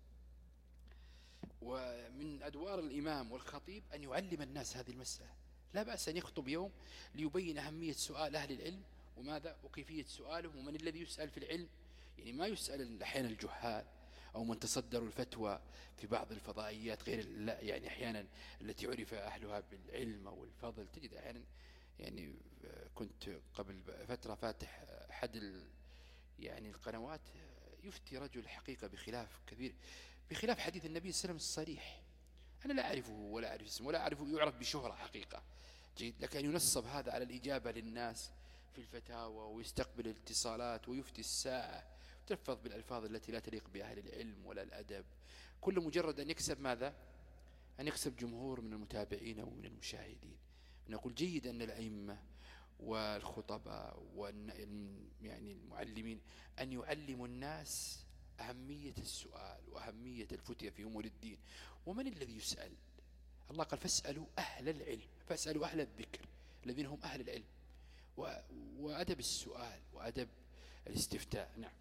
B: ومن أدوار الإمام والخطيب أن يعلم الناس هذه المسألة، لا بأس أن يخطب يوم ليبين أهمية سؤال أهل العلم وماذا وكيفية سؤالهم ومن الذي يسأل في العلم. يعني ما يسأل أحيانا الجهال أو من تصدروا الفتوى في بعض الفضائيات غير لا يعني أحيانا التي عرف أهلها بالعلم أو الفضل. تجد أحيانا يعني كنت قبل فترة فاتح أحد يعني القنوات يفتي رجل حقيقة بخلاف كثير، بخلاف حديث النبي صلى الله عليه وسلم الصريح، أنا لا أعرفه ولا أعرف اسمه ولا أعرفه، يعرف بشهرة حقيقة، جيد، لكن ينصب هذا على الإجابة للناس في الفتاوى ويستقبل الاتصالات ويفتي الساعة وتلفظ بالألفاظ التي لا تليق بأهل العلم ولا الأدب، كل مجرد أن يكسب ماذا؟ أن يكسب جمهور من المتابعين ومن المشاهدين. نقول جيد أن الأئمة والخطباء يعني المعلمين أن يعلموا الناس أهمية السؤال وأهمية الفتية في أمور الدين. ومن الذي يسأل؟ الله قال فاسألوا أهل العلم، فاسألوا أهل الذكر الذين هم أهل العلم، وأدب السؤال وأدب الاستفتاء. نعم.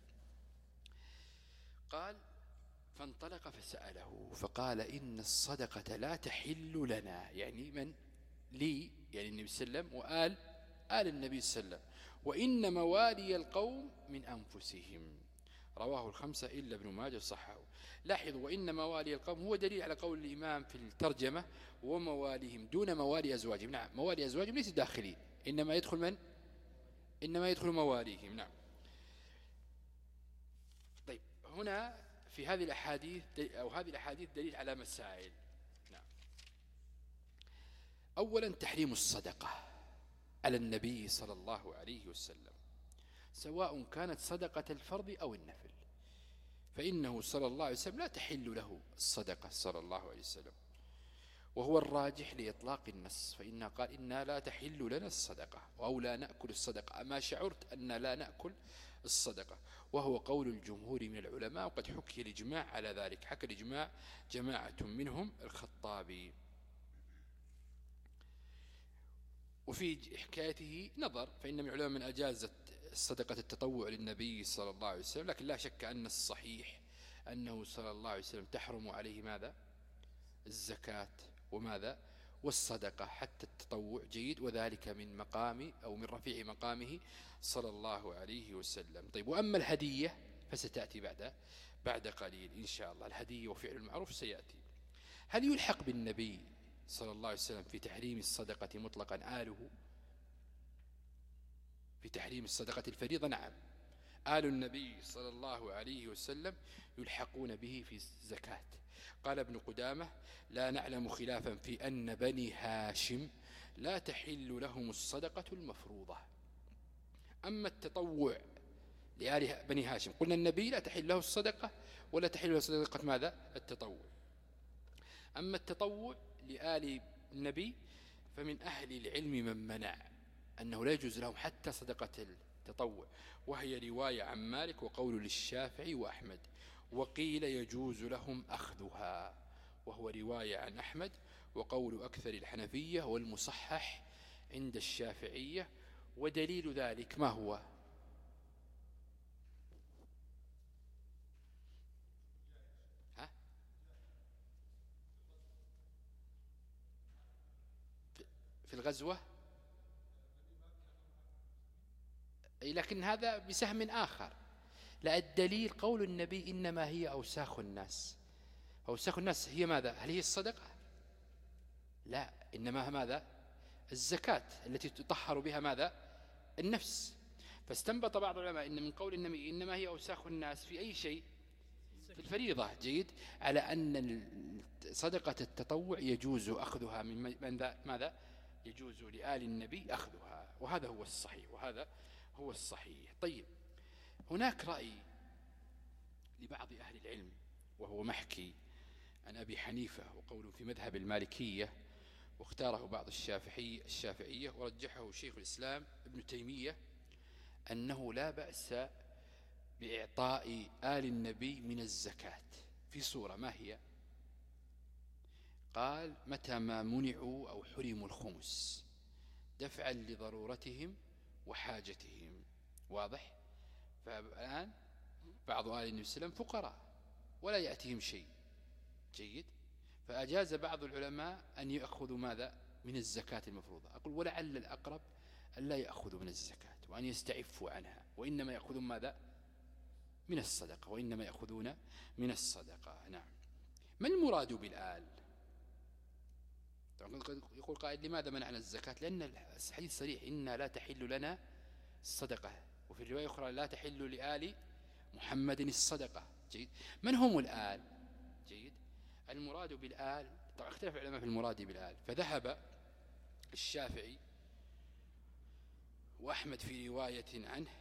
B: قال فانطلق فسأله فقال إن الصدقة لا تحل لنا، يعني من لي يعني النبي صلى الله عليه وسلم وآل آل النبي صلى الله عليه وسلم، وإن موالي القوم من أنفسهم. رواه الخمسة إلا ابن ماجه صححه. لاحظوا وإن موالي القوم هو دليل على قول الإمام في الترجمة ومواليهم دون موالي أزواجهم. نعم، موالي أزواجهم ليس داخلين، إنما يدخل من؟ إنما يدخل مواليهم. نعم. طيب هنا في هذه الأحاديث أو هذه الأحاديث دليل على مسائل. نعم. أولا تحريم الصدقة على النبي صلى الله عليه وسلم، سواء كانت صدقة الفرض أو النفل، فإنه صلى الله عليه وسلم لا تحل له الصدقة صلى الله عليه وسلم، وهو الراجح لإطلاق النص، فإنها قال إنا لا تحل لنا الصدقة أو لا نأكل الصدقة، أما شعرت أن لا نأكل الصدقة، وهو قول الجمهور من العلماء، وقد حكي الإجماع على ذلك، حكى الإجماع جماعة منهم الخطابي. وفي حكايته نظر، فإن من العلماء من أجازت صدقة التطوع للنبي صلى الله عليه وسلم، لكن لا شك أن الصحيح أنه صلى الله عليه وسلم تحرم عليه ماذا؟ الزكاة وماذا؟ والصدقة، حتى التطوع جيد، وذلك من مقام أو من رفيع مقامه صلى الله عليه وسلم. طيب، وأما الهدية فستأتي بعد بعد قليل إن شاء الله. الهدية وفعل المعروف سيأتي. هل يلحق بالنبي صلى الله عليه وسلم في تحريم الصدقة مطلقا آله؟ في تحريم الصدقة الفريضة نعم، آل النبي صلى الله عليه وسلم يلحقون به في الزكاة. قال ابن قدامة: لا نعلم خلافا في أن بني هاشم لا تحل لهم الصدقة المفروضة. أما التطوع لآل بني هاشم، قلنا النبي لا تحل له الصدقة ولا تحل له صدقة ماذا؟ التطوع. أما التطوع لآل النبي فمن أهل العلم من منع أنه لا يجوز لهم حتى صدقة التطوع، وهي رواية عن مالك وقول للشافعي وأحمد، وقيل يجوز لهم أخذها، وهو رواية عن أحمد وقول أكثر الحنفية والمصحح عند الشافعية. ودليل ذلك ما هو؟ ها؟ في الغزوة، لكن هذا بسهم آخر. لا، الدليل قول النبي: إنما هي أوساخ الناس. أوساخ الناس هي ماذا؟ هل هي الصدقة؟ لا، إنما ماذا؟ الزكاة التي تطهر بها ماذا؟ النفس. فاستنبط بعض العلماء إن من قول النبي إنما هي أوساخ الناس في أي شيء؟ في الفريضة، جيد، على أن صدقة التطوع يجوز أخذها من ماذا؟ يجوز لآل النبي أخذها، وهذا هو الصحيح، وهذا هو الصحيح. طيب، هناك رأي لبعض أهل العلم وهو محكي عن أبي حنيفة وقول في مذهب المالكية، واختاره بعض الشافعي الشافعية ورجحه شيخ الإسلام ابن تيمية، أنه لا بأس بإعطاء آل النبي من الزكاة في صورة ما هي؟ قال: متى ما منعوا أو حرموا الخمس دفعا لضرورتهم وحاجتهم. واضح؟ فالآن بعض آل النبي صلى الله عليه وسلم فقراء ولا يأتيهم شيء، جيد، فأجاز بعض العلماء أن يأخذوا ماذا؟ من الزكاة المفروضة. أقول: ولعل الأقرب أن لا يأخذوا من الزكاة وأن يستعفوا عنها، وإنما يأخذون ماذا؟ من الصدقة، وإنما يأخذون من الصدقة. نعم. ما المراد بالآل؟ يقول قائل: لماذا منعنا الزكاة؟ لأن الحديث صريح: إنا لا تحل لنا الصدقة، وفي الرواية الأخرى: لا تحل لآل محمد الصدقة. جيد. من هم الآل؟ جيد. المراد بالآل، طبعا اختلف العلماء في المراد بالآل، فذهب الشافعي وأحمد في رواية عنه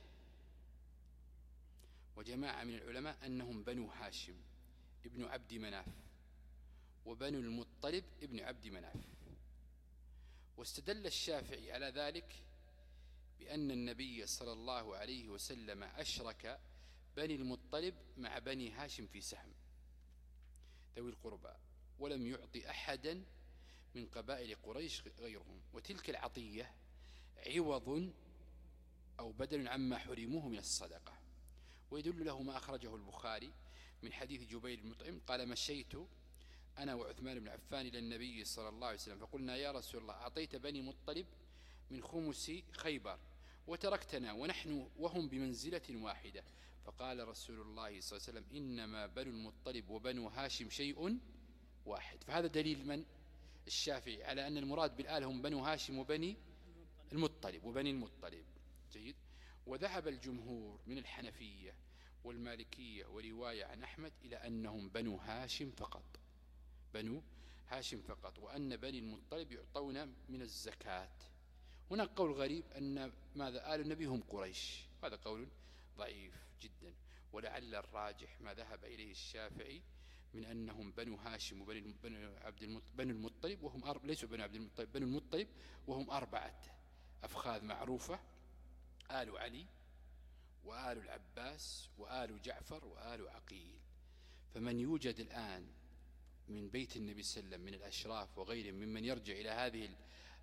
B: وجماعة من العلماء أنهم بنو هاشم ابن عبد مناف وبنو المطلب ابن عبد مناف. واستدل الشافعي على ذلك بأن النبي صلى الله عليه وسلم أشرك بني المطلب مع بني هاشم في سهم ذوي القربى، ولم يعطي أحدا من قبائل قريش غيرهم، وتلك العطية عوض أو بدل عما حرموه من الصدقة. ويدل له ما أخرجه البخاري من حديث جبير المطعم قال: مشيت أنا وعثمان بن عفان إلى النبي صلى الله عليه وسلم فقلنا: يا رسول الله، أعطيت بني مطلب من خمس خيبر وتركتنا ونحن وهم بمنزلة واحدة. فقال رسول الله صلى الله عليه وسلم: إنما بنو المطلب وبنو هاشم شيء واحد. فهذا دليل من؟ الشافعي على أن المراد بالآل هم بنو هاشم وبني المطلب وبني المطلب. جيد. وذهب الجمهور من الحنفية والمالكية ورواية عن أحمد إلى أنهم بنو هاشم فقط، بنو هاشم فقط، وأن بني المطلب يعطون من الزكاة. هناك قول غريب أن ماذا؟ آل النبي هم قريش، هذا قول ضعيف جدا، ولعل الراجح ما ذهب إليه الشافعي من أنهم بنو هاشم وبنو عبد المطلب بنو المطلب وهم أرب... ليسوا بنو عبد المطلب، بنو المطلب وهم أربعة أفخاذ معروفة: آل علي وآل العباس وآل جعفر وآل عقيل. فمن يوجد الآن من بيت النبي صلى الله عليه وسلم من الأشراف وغيرهم ممن يرجع إلى هذه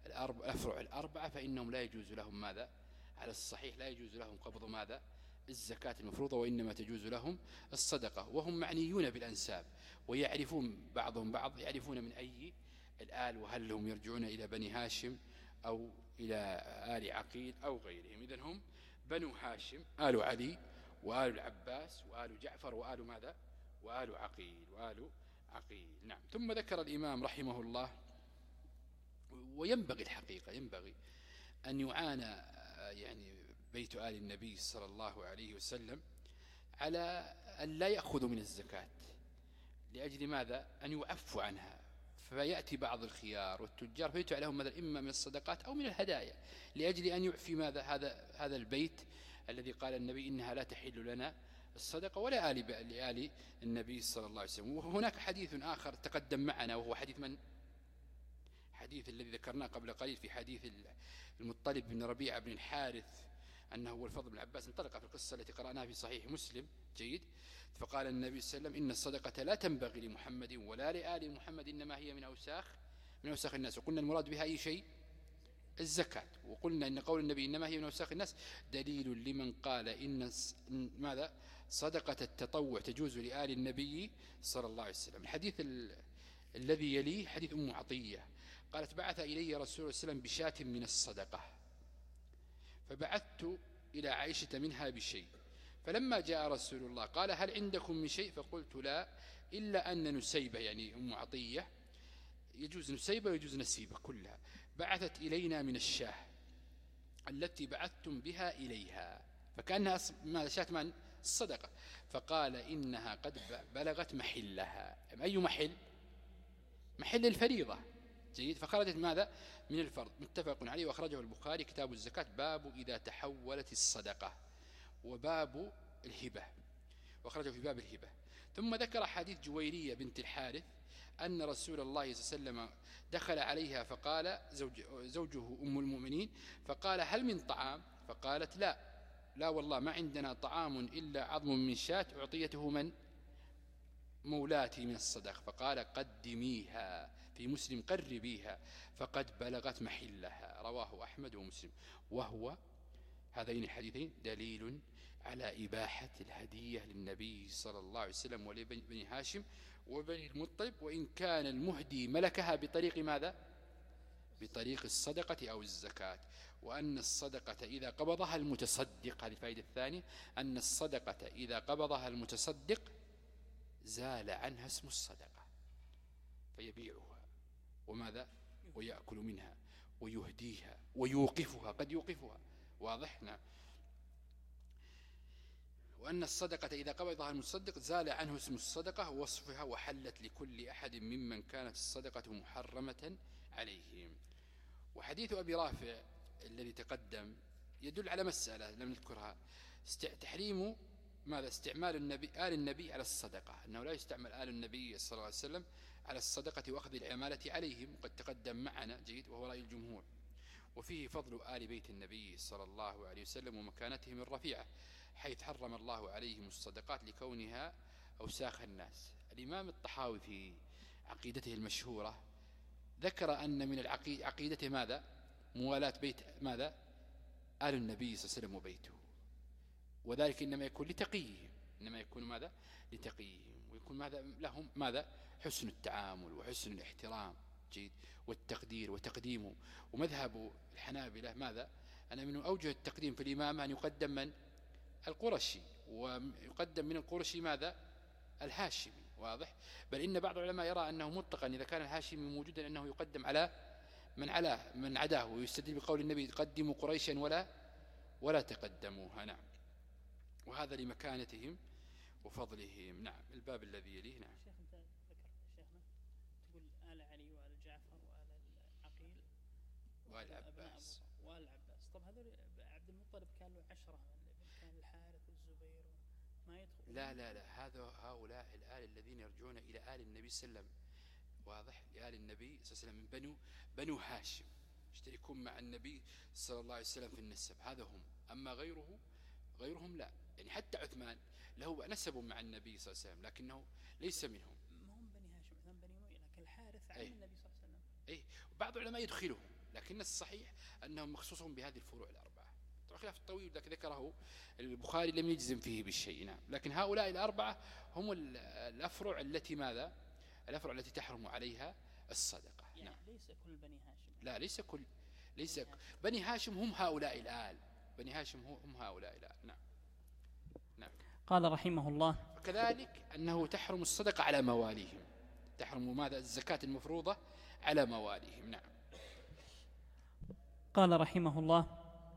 B: الأفرع الأربعة فإنهم لا يجوز لهم ماذا؟ على الصحيح لا يجوز لهم قبض ماذا؟ الزكاة المفروضة، وإنما تجوز لهم الصدقة. وهم معنيون بالأنساب ويعرفون بعضهم بعض، يعرفون من أي الآل، وهل هم يرجعون إلى بني هاشم أو إلى آل عقيل أو غيرهم. إذن هم بنو هاشم، آل علي وآل العباس وآل جعفر وآل ماذا؟ وآل عقيل وآل عقيل. نعم. ثم ذكر الإمام رحمه الله، وينبغي الحقيقة ينبغي أن يعانى يعني بيت آل النبي صلى الله عليه وسلم على أن لا يأخذوا من الزكاة، لأجل ماذا؟ أن يعفوا عنها. فيأتي بعض الخيار والتجار فيدفع لهم مثلا إما من الصدقات أو من الهدايا، لأجل أن يعفي ماذا؟ هذا هذا البيت الذي قال النبي إنها لا تحل لنا الصدقة ولا آل لآل النبي صلى الله عليه وسلم. وهناك حديث آخر تقدم معنا، وهو حديث من؟ حديث الذي ذكرناه قبل قليل في حديث المطلب بن ربيعة بن الحارث أنه هو الفضل بن عباس، انطلق في القصة التي قرأناها في صحيح مسلم. جيد. فقال النبي صلى الله عليه وسلم إن الصدقة لا تنبغي لمحمد ولا لآل محمد، إنما هي من أوساخ من أوساخ الناس. وقلنا المراد بها أي شيء؟ الزكاة. وقلنا إن قول النبي إنما هي من أوساخ الناس دليل لمن قال إن ماذا؟ صدقة التطوع تجوز لآل النبي صلى الله عليه وسلم. الحديث ال... الذي يليه حديث أم عطية قالت بعث إلي رسول الله صلى الله عليه وسلم بشاة من الصدقة، فبعثت إلى عائشة منها بشيء، فلما جاء رسول الله قال هل عندكم من شيء؟ فقلت لا، إلا أن نسيبة يعني أم عطية يجوز نسيبة ويجوز نسيبة كلها، بعثت إلينا من الشاه التي بعثتم بها إليها، فكأنها ما شاة من الصدقة. فقال إنها قد بلغت محلها. أي محل؟ محل الفريضة. جيد. فخرجت ماذا؟ من الفرض. متفق عليه، وأخرجه البخاري كتاب الزكاة باب إذا تحولت الصدقة، وباب الهبة، وأخرجه في باب الهبة. ثم ذكر حديث جويرية بنت الحارث أن رسول الله صلى الله عليه وسلم دخل عليها فقال زوج زوجه أم المؤمنين، فقال هل من طعام؟ فقالت لا لا والله ما عندنا طعام إلا عظم من شاة أعطيته من؟ مولاتي من الصدق. فقال قدميها، في مسلم قربيها، فقد بلغت محلها. رواه أحمد ومسلم. وهو هذين الحديثين دليل على إباحة الهدية للنبي صلى الله عليه وسلم ولبني هاشم وبني المطلب، وإن كان المهدي ملكها بطريق ماذا؟ بطريق الصدقة أو الزكاة. وأن الصدقة إذا قبضها المتصدق، هذه الفائدة الثانية، أن الصدقة إذا قبضها المتصدق زال عنها اسم الصدقة فيبيعها وماذا؟ ويأكل منها ويهديها ويوقفها، قد يوقفها. واضح؟ نعم. وأن الصدقة إذا قبضها المتصدق زال عنه اسم الصدقة ووصفها، وحلت لكل أحد ممن كانت الصدقة محرمة عليهم. وحديث أبي رافع الذي تقدم يدل على مسألة لم نذكرها، تحريم ماذا؟ استعمال النبي آل النبي على الصدقة، أنه لا يستعمل آل النبي صلى الله عليه وسلم على الصدقة وأخذ العمالة عليهم، وقد تقدم معنا. جيد. وهو رأي الجمهور. وفيه فضل آل بيت النبي صلى الله عليه وسلم ومكانتهم الرفيعة، حيث حرم الله عليهم الصدقات لكونها أوساخ الناس. الإمام الطحاوي في عقيدته المشهورة ذكر أن من عقيدته ماذا؟ موالاة بيت ماذا؟ آل النبي صلى الله عليه وسلم وبيته، وذلك إنما يكون لتقيهم، إنما يكون ماذا؟ لتقيهم، ويكون ماذا؟ لهم ماذا؟ حسن التعامل وحسن الاحترام. جيد. والتقدير وتقديمه. ومذهب الحنابلة ماذا؟ أنا من أوجه التقديم في الإمامة أن يقدم من؟ القرشي، ويقدم من القرشي ماذا؟ الهاشمي. واضح؟ بل إن بعض العلماء يرى أنه مطلقا إذا كان الهاشمي موجودا أنه يقدم على من علاه من عداه، ويستدل بقول النبي قدموا قريشا ولا ولا تقدموها. نعم. وهذا لمكانتهم وفضلهم. نعم. الباب الذي يليه. نعم.
A: شيخ أنت ذكرت شيخنا تقول آل علي وآل جعفر وآل عقيل
B: وآل عباس
A: وآل العباس. طب هذول عبد المطلب كان له عشرة، كان الحارث والزبير ما يدخل.
B: لا لا لا هذا هؤلاء الآل الذين يرجعون إلى آل النبي صلى الله عليه وسلم. واضح؟ لآل النبي صلى الله عليه وسلم من بنو بنو هاشم يشتركون مع النبي صلى الله عليه وسلم في النسب، هذا هم. أما غيره غيرهم لا. يعني حتى عثمان له نسب مع النبي صلى الله عليه وسلم لكنه ليس منهم.
A: ما هم بني هاشم، هم بني أمية، لكن الحارث عم
B: أي.
A: النبي صلى الله عليه وسلم.
B: أي. بعض العلماء يدخلهم، لكن الصحيح أنهم مخصوصون بهذه الفروع الأربعة. طبعا خلاف الطويل ذاك ذكره البخاري لم يجزم فيه بالشيء، نعم، لكن هؤلاء الأربعة هم الأفرع التي ماذا الأفرع التي تحرم عليها الصدقة.
A: يعني
B: نعم.
A: ليس كل بني هاشم.
B: لا ليس كل ليس بني هاشم هم هؤلاء الآل، بني هاشم هم هؤلاء الآل. نعم. نعم.
A: قال رحمه الله
B: وكذلك أنه تحرم الصدقة على مواليهم، تحرم ماذا الزكاة المفروضة على مواليهم. نعم.
A: قال رحمه الله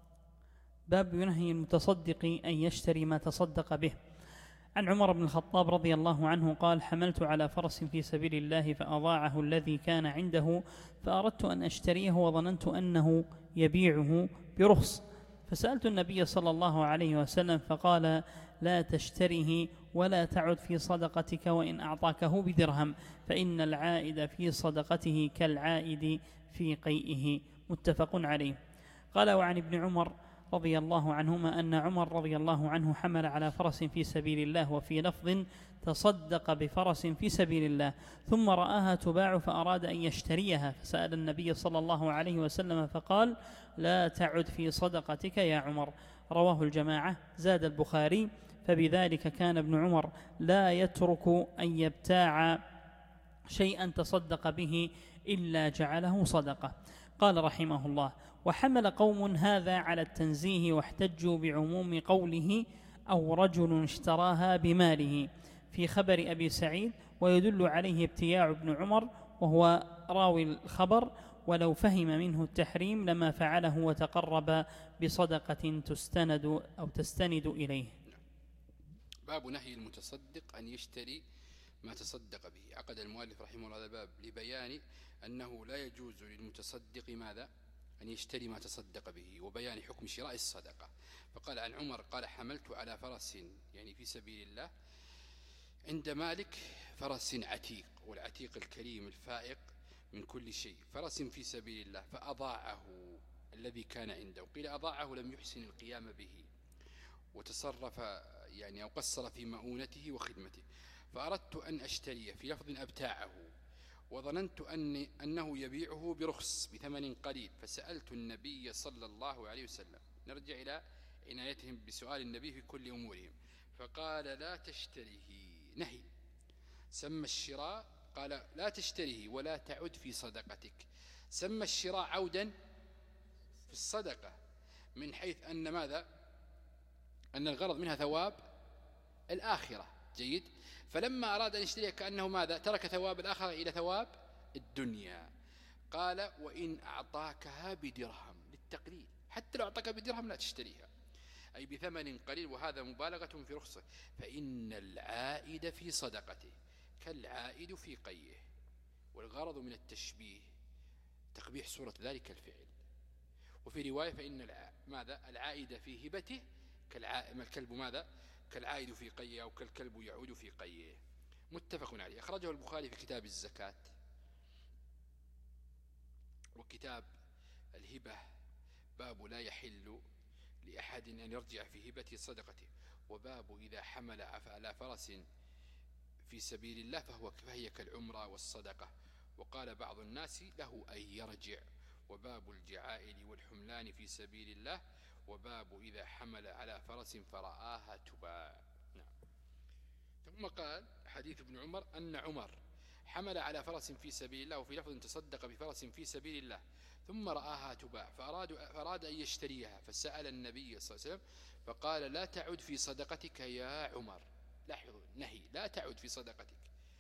A: باب ينهي المتصدق أن يشتري ما تصدق به. عن عمر بن الخطاب رضي الله عنه قال حملت على فرس في سبيل الله فأضاعه الذي كان عنده فأردت أن أشتريه وظننت أنه يبيعه برخص، فسألت النبي صلى الله عليه وسلم فقال لا تشتره ولا تعد في صدقتك وإن أعطاكه بدرهم فإن العائد في صدقته كالعائد في قيئه، متفق عليه. قال وعن ابن عمر رضي الله عنهما أن عمر رضي الله عنه حمل على فرس في سبيل الله، وفي لفظ تصدق بفرس في سبيل الله ثم رآها تباع فأراد أن يشتريها فسأل النبي صلى الله عليه وسلم فقال لا تعد في صدقتك يا عمر، رواه الجماعة. زاد البخاري فبذلك كان ابن عمر لا يترك أن يبتاع شيئا تصدق به إلا جعله صدقة. قال رحمه الله وحمل قوم هذا على التنزيه واحتجوا بعموم قوله أو رجل اشتراها بماله في خبر أبي سعيد، ويدل عليه ابتياع ابن عمر وهو راوي الخبر، ولو فهم منه التحريم لما فعله وتقرب بصدقة تستند أو تستند إليه.
B: باب نهي المتصدق أن يشتري ما تصدق به. عقد المؤلف رحمه الله هذا الباب لبيان أنه لا يجوز للمتصدق ماذا أن يشتري ما تصدق به، وبيان حكم شراء الصدقة. فقال عن عمر قال حملت على فرس يعني في سبيل الله عند مالك فرس عتيق، والعتيق الكريم الفائق من كل شيء، فرس في سبيل الله فأضاعه الذي كان عنده. قيل أضاعه لم يحسن القيام به وتصرف يعني أو قصر في مؤونته وخدمته، فأردت أن أشتريه في لفظ أبتاعه وظننت أن أنه يبيعه برخص بثمن قليل، فسألت النبي صلى الله عليه وسلم. نرجع إلى عنايتهم بسؤال النبي في كل أمورهم. فقال لا تشتريه، نهي. سمى الشراء قال لا تشتريه ولا تعد في صدقتك، سمى الشراء عودا في الصدقة من حيث أن ماذا أن الغرض منها ثواب الآخرة. جيد. فلما أراد أن يشتريها كأنه ماذا ترك ثواب الآخرة إلى ثواب الدنيا. قال وإن أعطاكها بدرهم للتقليل، حتى لو أعطاك بدرهم لا تشتريها، أي بثمن قليل، وهذا مبالغة في رخصه، فإن العائد في صدقته كالعائد في قيه. والغرض من التشبيه تقبيح صورة ذلك الفعل. وفي رواية فإن ماذا العائد في هبته كالكلب ماذا كالعائد في قيه، أو كالكلب يعود في قيه، متفق عليه. أخرجه البخاري في كتاب الزكاة وكتاب الهبة، باب لا يحل لأحد أن يرجع في هبته صدقته، وباب إذا حمل على فرس في سبيل الله فهو فهي كالعمرة والصدقة. وقال بعض الناس له أن يرجع. وباب الجعائل والحملان في سبيل الله، وباب إذا حمل على فرس فرآها تباع. نعم. ثم قال حديث ابن عمر أن عمر حمل على فرس في سبيل الله، وفي لفظ تصدق بفرس في سبيل الله ثم رآها تباع فأراد, فأراد أن يشتريها، فسأل النبي صلى الله عليه وسلم فقال لا تعد في صدقتك يا عمر. لاحظوا نهي لا تعد في صدقتك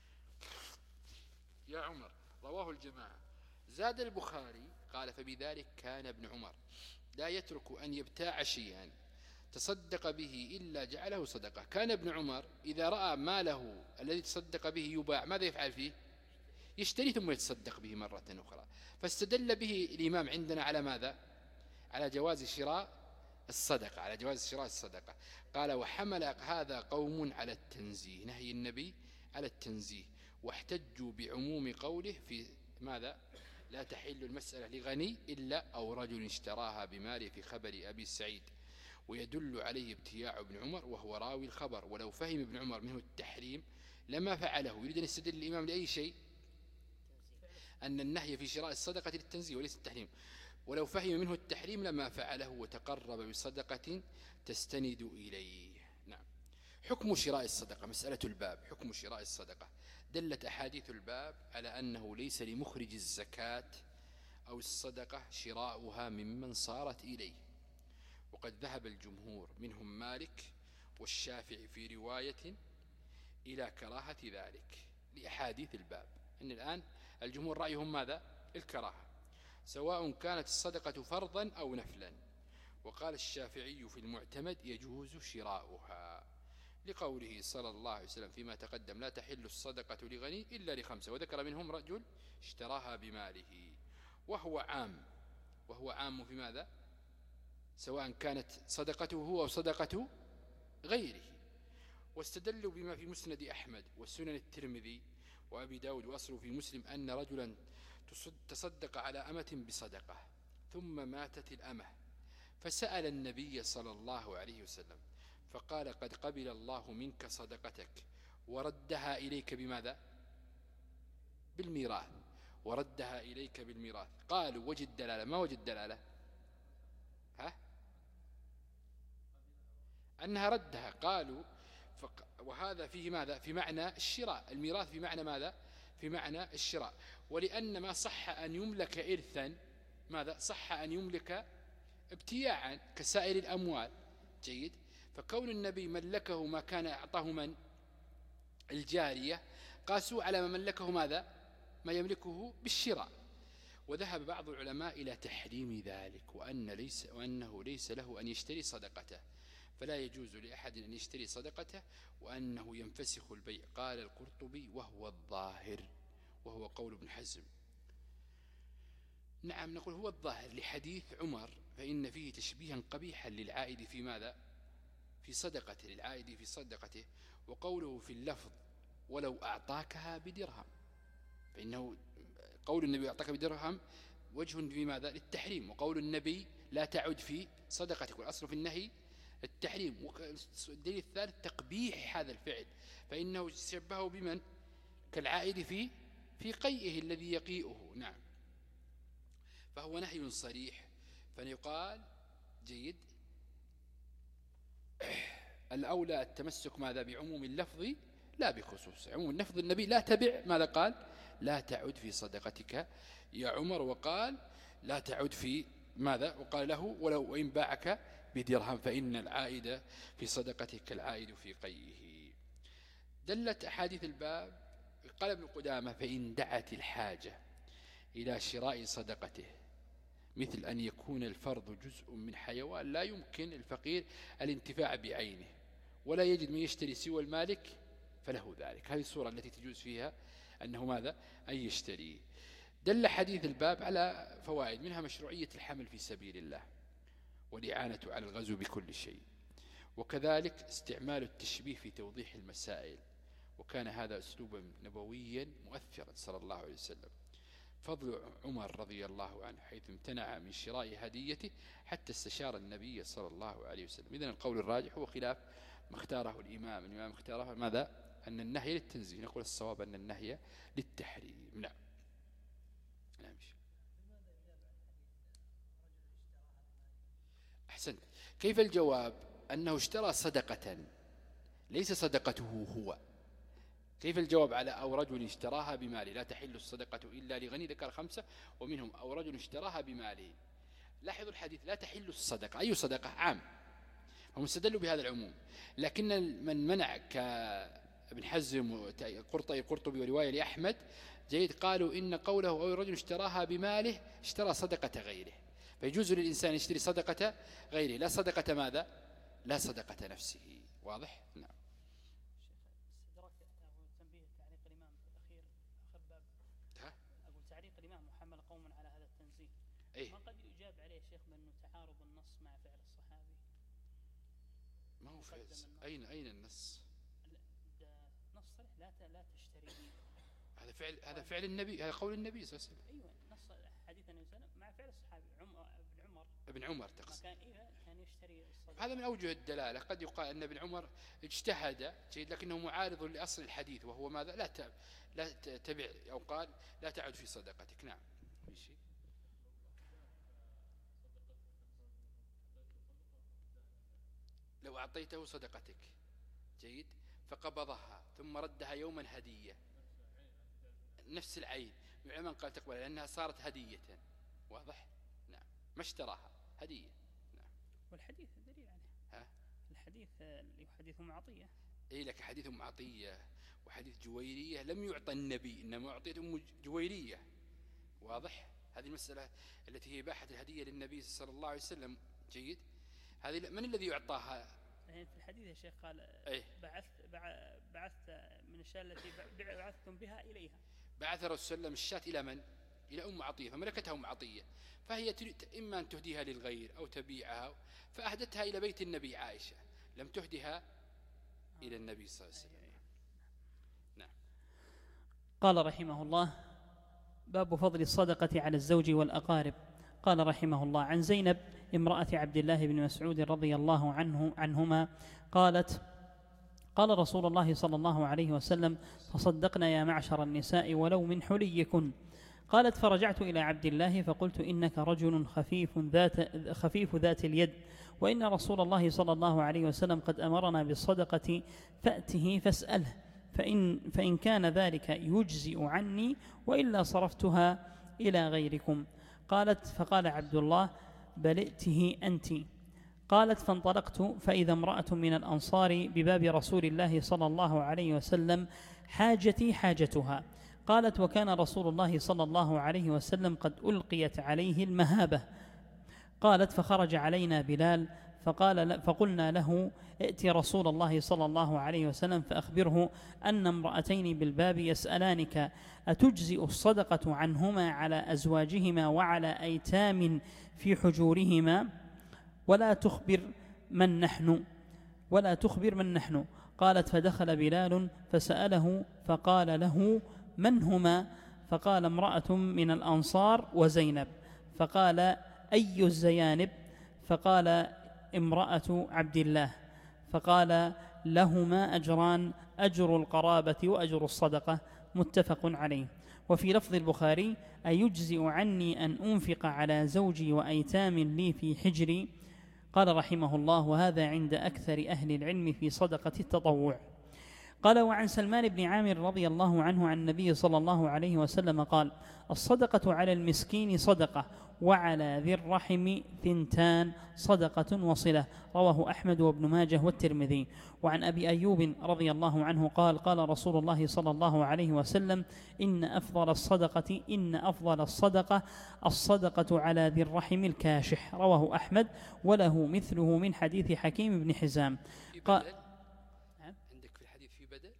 B: يا عمر، رواه الجماعة. زاد البخاري قال فبذلك كان ابن عمر لا يترك أن يبتاع شيئا تصدق به إلا جعله صدقة. كان ابن عمر إذا رأى ماله الذي تصدق به يباع ماذا يفعل فيه؟ يشتري ثم يتصدق به مرة أخرى. فاستدل به الإمام عندنا على ماذا؟ على جواز شراء الصدقة، على جواز شراء الصدقة. قال وحمل هذا قوم على التنزيه، نهي النبي على التنزيه، واحتجوا بعموم قوله في ماذا؟ لا تحل المسألة لغني إلا أو رجل اشتراها بماله في خبر أبي سعيد. ويدل عليه ابتياع ابن عمر وهو راوي الخبر، ولو فهم ابن عمر منه التحريم لما فعله. يريد أن يستدل الإمام لأي شيء؟ أن النهي في شراء الصدقة للتنزيه وليس التحريم. ولو فهم منه التحريم لما فعله وتقرب بصدقة تستند إليه. نعم. حكم شراء الصدقة، مسألة الباب، حكم شراء الصدقة. دلت أحاديث الباب على أنه ليس لمخرج الزكاة أو الصدقة شراؤها ممن صارت إليه، وقد ذهب الجمهور منهم مالك والشافعي في رواية إلى كراهة ذلك لأحاديث الباب. إن الآن الجمهور رأيهم ماذا؟ الكراهة، سواء كانت الصدقة فرضا أو نفلا. وقال الشافعي في المعتمد يجوز شراؤها لقوله صلى الله عليه وسلم فيما تقدم لا تحل الصدقة لغني إلا لخمسة، وذكر منهم رجل اشتراها بماله، وهو عام، وهو عام في ماذا؟ سواء كانت صدقته هو أو صدقة غيره. واستدلوا بما في مسند أحمد والسنن الترمذي وأبي داود وأصله في مسلم أن رجلا تصدق على أمة بصدقة ثم ماتت الأمة، فسأل النبي صلى الله عليه وسلم فقال قد قبل الله منك صدقتك وردها إليك بماذا؟ بالميراث، وردها إليك بالميراث. قالوا وجد دلالة، ما وجد دلالة؟ ها؟ أنها ردها. قالوا فق... وهذا فيه ماذا؟ في معنى الشراء، الميراث في معنى ماذا؟ في معنى الشراء. ولأن ما صح أن يملك إرثا ماذا؟ صح أن يملك ابتياعا كسائر الأموال. جيد. فكون النبي ملكه ما كان أعطاه من؟ الجارية، قاسوا على ما ملكه ماذا؟ ما يملكه بالشراء. وذهب بعض العلماء إلى تحريم ذلك، وأن ليس وأنه ليس له أن يشتري صدقته، فلا يجوز لأحد أن يشتري صدقته، وأنه ينفسخ البيع. قال القرطبي وهو الظاهر، وهو قول ابن حزم. نعم نقول هو الظاهر لحديث عمر، فإن فيه تشبيها قبيحا للعائد في ماذا؟ في صدقته، للعائد في صدقته. وقوله في اللفظ ولو أعطاكها بدرهم، فإنه قول النبي أعطاك بدرهم وجه في ماذا؟ للتحريم. وقول النبي لا تعد في صدقتك، والأصل في النهي التحريم. والدليل الثالث تقبيح هذا الفعل، فإنه شبهه بمن؟ كالعائد في في قيئه الذي يقيئه. نعم. فهو نهي صريح، فيقال جيد الأولى التمسك ماذا؟ بعموم اللفظ لا بخصوص عموم اللفظ. النبي لا تبع ماذا قال؟ لا تعد في صدقتك يا عمر، وقال لا تعد في ماذا؟ وقال له ولو إن باعك بدرهم، فإن العائد في صدقتك كالعائد في قيه. دلت أحاديث الباب. قال ابن قدامة فإن دعت الحاجة إلى شراء صدقته، مثل أن يكون الفرض جزء من حيوان لا يمكن الفقير الانتفاع بعينه ولا يجد من يشتري سوى المالك، فله ذلك. هذه الصورة التي تجوز فيها أنه ماذا؟ أن يشتري. دل حديث الباب على فوائد، منها مشروعية الحمل في سبيل الله والإعانة على الغزو بكل شيء، وكذلك استعمال التشبيه في توضيح المسائل، وكان هذا أسلوبا نبويا مؤثرا صلى الله عليه وسلم. فضل عمر رضي الله عنه حيث امتنع من شراء هديته حتى استشار النبي صلى الله عليه وسلم. إذن القول الراجح هو خلاف ما اختاره الإمام. الإمام اختاره ماذا؟ أن النهي للتنزيه. نقول الصواب أن النهي للتحريم. نعم. نعم. أحسنت. كيف الجواب؟ أنه اشترى صدقة ليس صدقته هو. كيف الجواب على أو رجل اشتراها بماله؟ لا تحل الصدقة إلا لغني، ذكر خمسة، ومنهم أو رجل اشتراها بماله. لاحظوا الحديث لا تحل الصدقة، أي صدقة؟ عام، هم استدلوا بهذا العموم. لكن من منع كابن حزم وقرطبي قرطبي ورواية لأحمد جيد قالوا إن قوله أو رجل اشتراها بماله اشترى صدقة غيره، فيجوز للإنسان يشتري صدقة غيره، لا صدقة ماذا؟ لا صدقة نفسه. واضح؟ نعم. إيه؟
A: ما قد يجاب عليه شيخ بأنه تعارض النص مع فعل الصحابي.
B: ما هو فعل أين أين النص؟
A: نص صريح لا لا تشتري.
B: هذا فعل هذا فعل النبي، هذا قول النبي صلى الله عليه وسلم.
A: أيوة نص حديث النبي صلى الله عليه وسلم مع فعل الصحابي عمر ابن عمر.
B: ابن عمر تقصد.
A: كان إيه كان يشتري الصدقة.
B: هذا من أوجه الدلالة. قد يقال أن ابن عمر اجتهد جيد لكنه معارض لأصل الحديث، وهو ماذا؟ لا تب... لا تبع أو قال لا تعد في صدقتك. نعم. ماشي. لو أعطيته صدقتك جيد فقبضها ثم ردها يوما هدية نفس العين من قال تقبل لأنها صارت هدية واضح نعم ما اشتراها هدية نعم
A: والحديث دليل عليه
B: ها
A: الحديث حديث أم عطية
B: إيه لك حديث أم عطية وحديث جويرية لم يعطى النبي إنما أعطيت أم جويرية واضح هذه المسألة التي هي باحة الهدية للنبي صلى الله عليه وسلم جيد هذه من الذي يعطاها
A: في الحديث يا شيخ قال
B: إيه؟
A: بعثت بعثت من الشاة التي بعثتم بها إليها
B: بعث الرسول صلى الله عليه وسلم الشاة إلى من إلى أم عطية فملكتها أم عطية فهي تريد إما أن تهديها للغير أو تبيعها فأهدتها إلى بيت النبي عائشة لم تهدها إلى النبي صلى الله عليه وسلم نعم.
A: قال رحمه الله باب فضل الصدقة على الزوج والأقارب. قال رحمه الله عن زينب امرأة عبد الله بن مسعود رضي الله عنه عنهما قالت قال رسول الله صلى الله عليه وسلم تصدقنا يا معشر النساء ولو من حليكن. قالت فرجعت إلى عبد الله فقلت إنك رجل خفيف ذات, خفيف ذات اليد وإن رسول الله صلى الله عليه وسلم قد أمرنا بالصدقة فأته فاسأله فإن, فإن كان ذلك يجزئ عني وإلا صرفتها إلى غيركم. قالت فقال عبد الله بل ائته أنت. قالت فانطلقت فإذا امرأة من الأنصار بباب رسول الله صلى الله عليه وسلم حاجتي حاجتها. قالت وكان رسول الله صلى الله عليه وسلم قد ألقيت عليه المهابة. قالت فخرج علينا بلال فقال فقلنا له ائت رسول الله صلى الله عليه وسلم فأخبره أن امرأتين بالباب يسألانك أتجزئ الصدقة عنهما على أزواجهما وعلى أيتام في حجورهما ولا تخبر من نحن ولا تخبر من نحن. قالت فدخل بلال فسأله فقال له من هما؟ فقال امرأة من الأنصار وزينب. فقال أي الزيانب؟ فقال امرأة عبد الله. فقال لهما أجران أجر القرابة وأجر الصدقة متفق عليه. وفي لفظ البخاري أيجزئ عني أن أنفق على زوجي وأيتام لي في حجري. قال رحمه الله وهذا عند أكثر أهل العلم في صدقة التطوع. قال وعن سلمان بن عامر رضي الله عنه عن النبي صلى الله عليه وسلم قال الصدقة على المسكين صدقة وعلى ذي الرحم ثنتان صدقة وصلة. رواه أحمد وابن ماجه والترمذي. وعن أبي أيوب رضي الله عنه قال قال رسول الله صلى الله عليه وسلم إن أفضل الصدقة إن أفضل الصدقة الصدقة على ذي الرحم الكاشح. رواه أحمد وله مثله من حديث حكيم بن حزام. قال
B: عندك في الحديث في بدل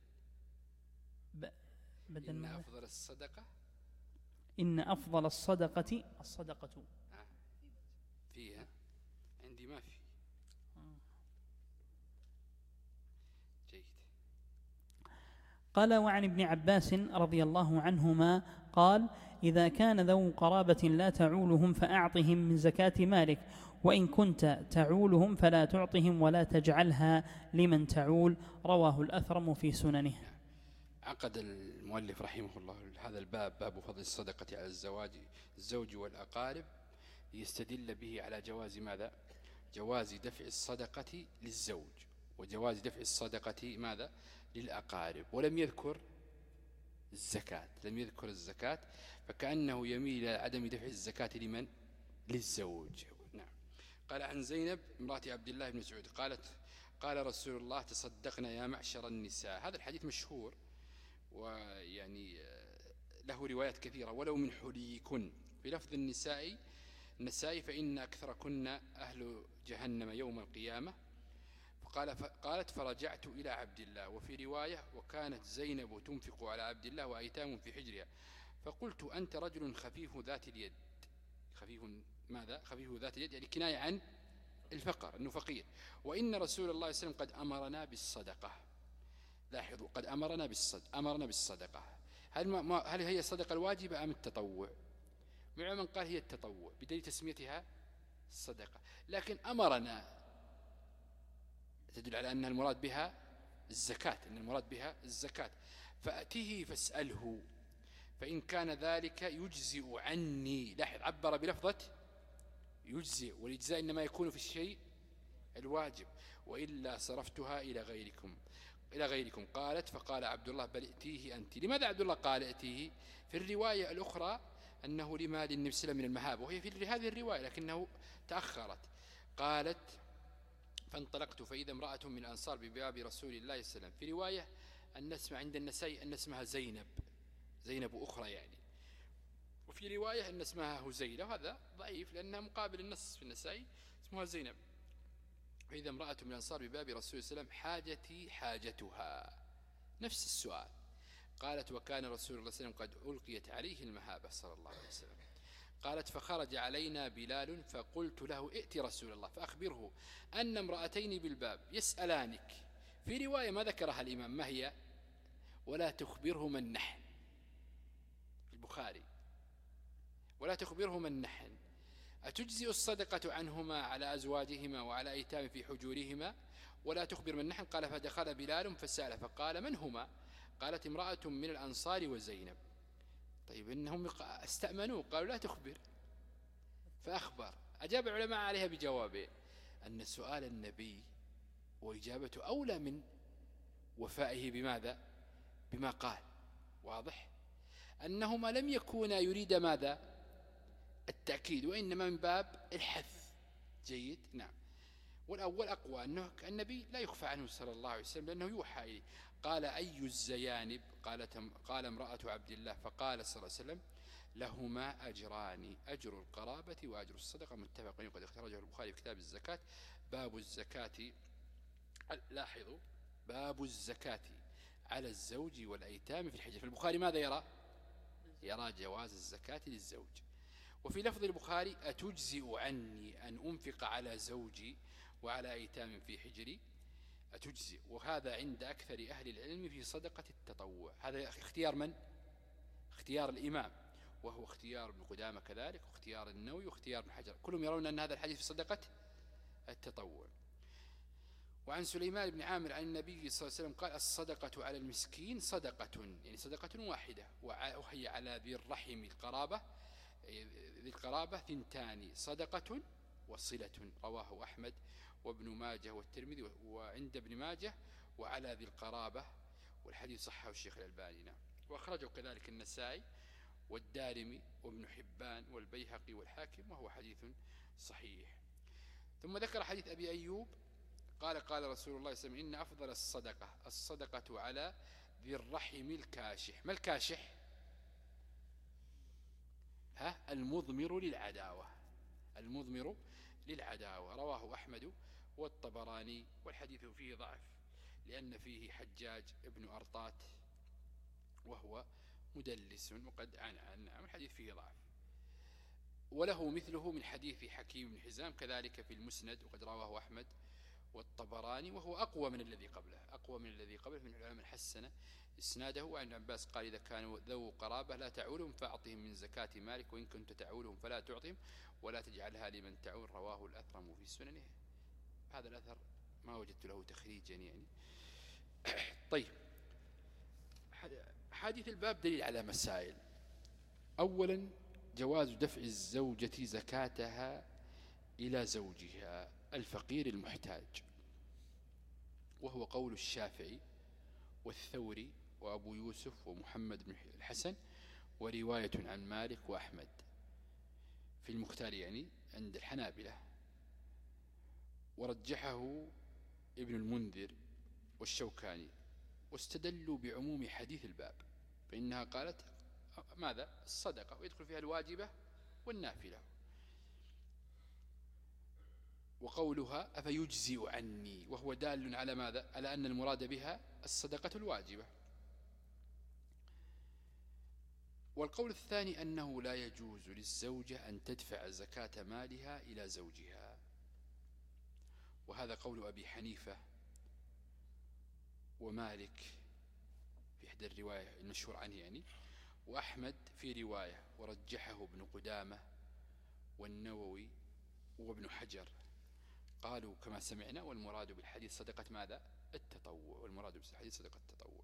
A: بدل
B: إن أفضل الصدقة
A: إن أفضل الصدقة الصدقة
B: آه. فيها عندي ما في جيد.
A: قال وعن ابن عباس رضي الله عنهما قال إذا كان ذو قرابة لا تعولهم فأعطهم من زكاة مالك وإن كنت تعولهم فلا تعطهم ولا تجعلها لمن تعول. رواه الأثرم في سننه.
B: عقد المؤلف رحمه الله هذا الباب باب فضل الصدقة على الزواج الزوج والأقارب ليستدل به على جواز ماذا؟ جواز دفع الصدقة للزوج وجواز دفع الصدقة ماذا؟ للأقارب. ولم يذكر الزكاة لم يذكر الزكاة فكأنه يميل إلى عدم دفع الزكاة لمن؟ للزوج. نعم. قال عن زينب امرأة عبد الله بن مسعود قالت قال رسول الله تصدقنا يا معشر النساء. هذا الحديث مشهور ويعني له روايات كثيرة. ولو من حليكن في لفظ النساء النساء فإن أكثركن أهل جهنم يوم القيامة. قال قالت فرجعت إلى عبد الله. وفي رواية وكانت زينب تنفق على عبد الله وأيتام في حجرها فقلت أنت رجل خفيف ذات اليد. خفيف ماذا؟ خفيف ذات اليد يعني كناية عن الفقر أنه فقير. وإن رسول الله صلى الله عليه وسلم قد أمرنا بالصدقة. لاحظوا قد أمرنا بالصدقة أمرنا بالصدقة. هل, ما هل هي الصدقة الواجبة أم التطوع؟ مع من قال هي التطوع بدليل تسميتها الصدقة لكن أمرنا تدل على أن المراد بها الزكاة أن المراد بها الزكاة. فأتيه فاسأله فإن كان ذلك يجزئ عني. لاحظ عبر بلفظة يجزئ والإجزاء إنما يكون في الشيء الواجب، وإلا صرفتها إلى غيركم إلى غيركم. قالت فقال عبد الله بل ائتيه أنت. لماذا عبد الله قال ائتيه؟ في الرواية الأخرى أنه لما للنبي صلى الله عليه وسلم من المهابة، وهي في هذه الرواية لكنه تأخرت. قالت فانطلقت فإذا امرأة من الأنصار بباب رسول الله صلى الله عليه وسلم. في رواية أن اسمها عند النسائي أن اسمها زينب، زينب أخرى يعني، وفي رواية أن اسمها هزيلة، وهذا ضعيف لأنها مقابل النص في النسائي اسمها زينب. فإذا امرأة من الأنصار بباب رسول الله صلى الله عليه وسلم حاجتي حاجتها، نفس السؤال. قالت وكان رسول الله صلى الله عليه وسلم قد ألقيت عليه المهابة صلى الله عليه وسلم. قالت فخرج علينا بلال فقلت له ائت رسول الله فأخبره أن امرأتين بالباب يسألانك. في رواية ما ذكرها الإمام، ما هي؟ ولا تخبره من نحن، في البخاري ولا تخبره من نحن. أتجزئ الصدقة عنهما على أزواجهما وعلى أيتام في حجورهما ولا تخبر من نحن؟ قال فدخل بلال فسأل فقال من هما؟ قالت امرأة من الأنصار وزينب. طيب إنهم استأمنوا قالوا لا تخبر فأخبر. أجاب العلماء عليها بجوابين: أن سؤال النبي وإجابته أولى من وفائه بماذا؟ بما قال. واضح أنهما لم يكونا يريد ماذا؟ التأكيد، وإنما من باب الحث. جيد، نعم. والأول أقوى أنه النبي لا يخفى عنه صلى الله عليه وسلم لأنه يوحى إليه. قال أي الزيانب؟ قالت قال امرأة عبد الله. فقال صلى الله عليه وسلم لهما أجران، أجر القرابة وأجر الصدقة، متفق عليه. وقد اخرجه البخاري في كتاب الزكاة. باب الزكاة، لاحظوا، باب الزكاة على الزوج والأيتام في الحجر. في البخاري ماذا يرى؟ يرى جواز الزكاة للزوج. وفي لفظ البخاري أتجزئ عني أن أنفق على زوجي وعلى أيتام في حجري؟ أتجزئ، وهذا عند أكثر أهل العلم في صدقة التطوع. هذا اختيار من؟ اختيار الإمام، وهو اختيار ابن قدامة كذلك، واختيار النووي، واختيار ابن حجر، كلهم يرون أن هذا الحديث في صدقة التطوع. وعن سليمان بن عامر عن النبي صلى الله عليه وسلم قال الصدقة على المسكين صدقة، يعني صدقة واحدة، وهي على ذي الرحم القرابة ذي القرابة ثنتان، صدقة وصلة. رواه أحمد وابن ماجه والترمذي، وعند ابن ماجه وعلى ذي القرابة، والحديث صححه الشيخ الألباني. نعم. وأخرجه كذلك النسائي والدارمي وابن حبان والبيهقي والحاكم، وهو حديث صحيح. ثم ذكر حديث أبي أيوب قال قال رسول الله صلى الله عليه وسلم إن أفضل الصدقة الصدقة على ذي الرحم الكاشح. ما الكاشح؟ ها؟ المضمر للعداوة، المضمر للعداوة. رواه أحمد والطبراني، والحديث فيه ضعف لأن فيه حجاج ابن أرطات وهو مدلس وقد عن نعم، الحديث فيه ضعف. وله مثله من حديث حكيم بن حزام كذلك في المسند، وقد رواه أحمد والطبراني، وهو أقوى من الذي قبله، أقوى من الذي قبله من العلماء الحسنة إسناده. وعن عباس قال إذا كانوا ذو قرابة لا تعولهم فأعطهم من زكاة مالك، وإن كنت تعولهم فلا تعطهم ولا تجعلها لمن تعول. رواه الأثرم في سننه. هذا الأثر ما وجدت له تخريجا يعني. طيب، حديث الباب دليل على مسائل. أولا جواز دفع الزوجة زكاتها إلى زوجها الفقير المحتاج، وهو قول الشافعي والثوري وأبو يوسف ومحمد بن الحسن، ورواية عن مالك وأحمد في المختار يعني عند الحنابلة. ورجحه ابن المنذر والشوكاني، واستدلوا بعموم حديث الباب، فإنها قالت ماذا؟ الصدقة، ويدخل فيها الواجبة والنافلة. وقولها أفيجزئ عني، وهو دال على ماذا؟ على أن المراد بها الصدقة الواجبة. والقول الثاني أنه لا يجوز للزوجة أن تدفع زكاة مالها إلى زوجها، وهذا قول أبي حنيفة ومالك في إحدى الرواية المشهور عنه يعني، وأحمد في رواية، ورجحه ابن قدامة والنووي وابن حجر. قالوا كما سمعنا والمراد بالحديث صدقة ماذا؟ التطوع، والمراد بالحديث صدقة التطوع.